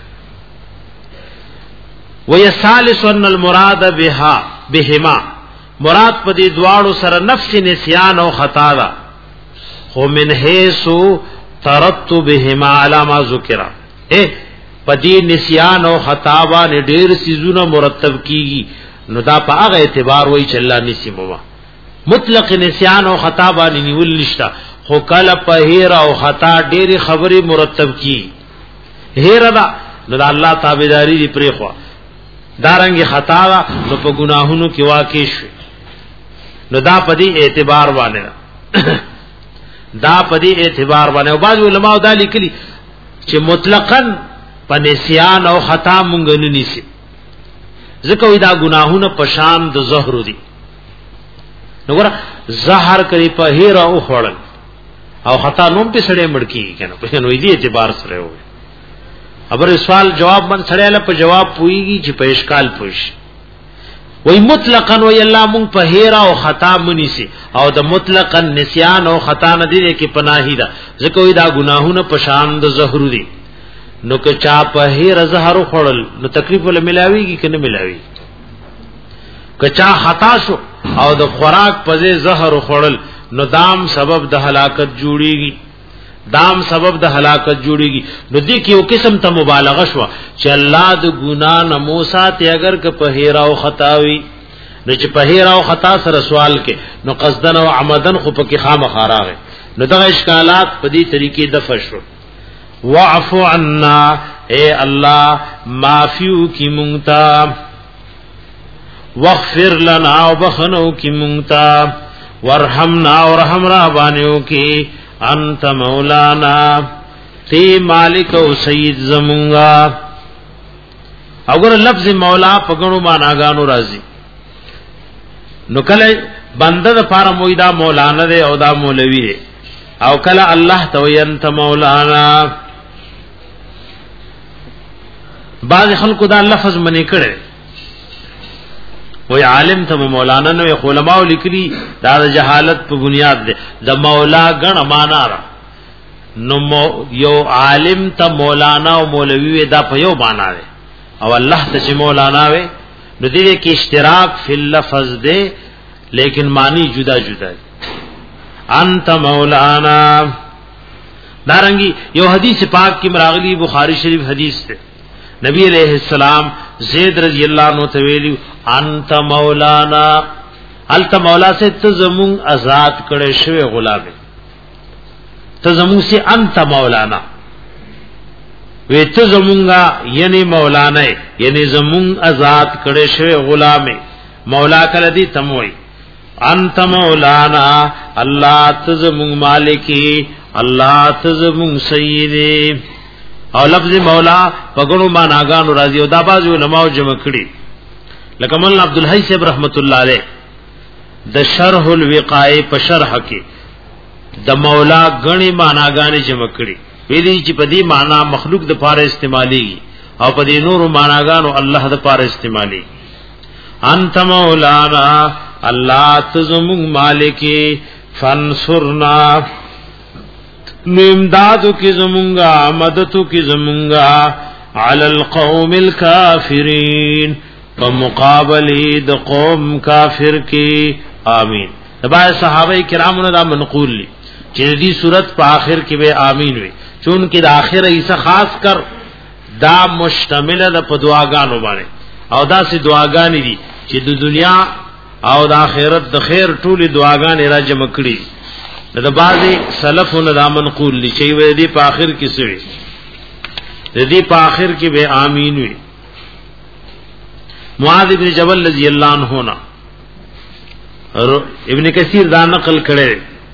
وې ثالث ان المراد بها بهما مراد په دې دواړو سره نفس نسیان او خطا دا خو من هيسو ترتبهما على ما ذکر اے پدی نسیان او خطا باندې ډېر سيزونه مرتب کیږي نو دا په هغه اعتبار وای چې الله نسیموا مطلق نسیان او خطا باندې نیول نشتا خو کله په هیر او خطا ډېری خبري مرتب کی هیر دا نو الله تابعداري دی پرې خو دارنګ خطا نو په ګناهونو کې واقع شي نو دا پدی اعتبار باندې دا پدی اعتبار باندې او بعض علماء دا لیکلي چې مطلقاً په نسیان او خطا مونږ نه نیسي ځکه وي دا ګناهونه په شان د زهر دي نو ګره زهر کوي په هیر او خړل او خطا نوم په سړې مړکی کنه په نو دې اعتبار سره وي خبر سوال جواب من سړې له په جواب پويږي چې په اشکال پوښ وی مطلقاً وی الله مونږ په هیر او خطا منی سي او د مطلقاً نسیان او خطا نه دي کې پناهی دا ځکه وی دا ګناهونه په شان د زهر دي نو که چا په هیر زهر خړل نو تکلیف ول ملاويږي کنه ملاوي که چا خطا شو او د خوراک په زهر خړل نو دام سبب د هلاکت جوړيږي دام سبب د هلاکت جوړيږي نو دې کې یو قسم ته مبالغه شو چې الله د ګنا نه موسی ته اگر که په هیر او خطاوي نو چې په هیر او خطا سره سوال کې نو قصدن او عمدن خو په کې خامخا راغی نو دغه اشکالات په دې طریقې دفع شو واعفو عنا اے الله معفو کی مونتا واغفر لنا وبخنو کی مونتا وارحمنا ورحم را بانیو کی انت مولانا تی مالک او سید زمونگا اگر لفظ مولا پگنو ماناگانو رازی نو کله بنده د پاره مویدا مولانا دے او دا مولوی دے او کله الله تو انت مولانا بعض خلکو دا لفظ منی کړي وای عالم ته مولانا نو علماء لیکلي دا جهالت په بنیاد ده د مولا غن معنا را نو یو عالم ته مولانا او مولوی دا په یو معنا ده او الله ته چې مولانا وي نو دې کې اشتراک فی اللفظ ده لیکن معنی جدا جدا ده انت مولانا. دارنګي یو حدیث پاک کې مراغلی بخاری شریف حدیث ده نبی علیہ السلام زید رضی اللہ عنہ تویلی انت مولانا الت مولا سے تزمون آزاد کړي شوی غلام تزمون سے انت مولانا وی تزمونگا یعنی مولانا یعنی زمون آزاد کړي شوی غلام مولا کله دی تموي انت مولانا الله تزمون مالکی الله تزمون سیدی. او لفظ مولا پګړو معناګانو راځي او دا باز علماء جمع کړي لکه مولانا عبدالحی صاحب رحمت الله علیه د شرح الوقای په شرح کې د مولا غني معناګانې جمع کړي ویلي چې په دې معنا مخلوق د پاره استعمالي او په دې نور معناګانو الله د پاره استعمالي. انت مولانا الله تزمون مالکی فانصرنا نمدادو کی زمونگا مددو کی زمونگا علی القوم الکافرین فمقابلی د قوم کافر کی آمین. دبا صحابہ کرامو دا منقول لی چې دې صورت په آخر کې به آمین وي چون کې د آخر ایسا خاص کر دا مشتمل د په دعاګانو باندې او دا سي دعاګانې دي چې د دنیا او د آخرت د خیر ټولي دعاګانې را جمع کړي. دا بعضی سلفون دا منقول لی چی وی دی پا آخر کی سوی دی پا آخر کی بے آمین وی. معاذ ابن جبل رضی اللہ عنہ ہونا ابن کثیر دا نقل کرے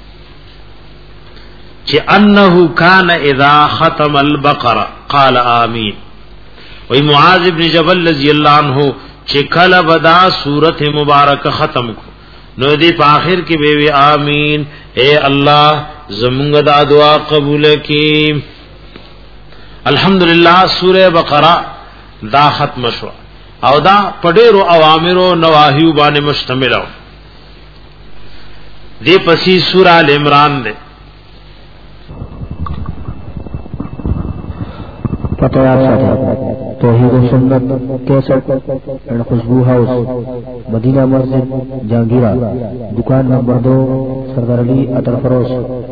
چی انہو کان اذا ختم البقرہ قال آمین. وی معاذ ابن جبل رضی اللہ عنہ چی کل بدا سورت مبارک ختم کو نو دی په آخر کې به وی آمین اے الله زمونږ دا دعا قبول کړي. الحمدللہ سورہ بقرہ دا ختم شو او دا پډېرو اوامرو نواهیو باندې مشتمل او دی پسې سورہ ال عمران ده پتہ یاد ساتھ توحید و سنت کیسٹ اینڈ خوشبو ہاؤس مدینہ مسجد جہانگیرہ دکان نمبر دو سردار علی عطر فروش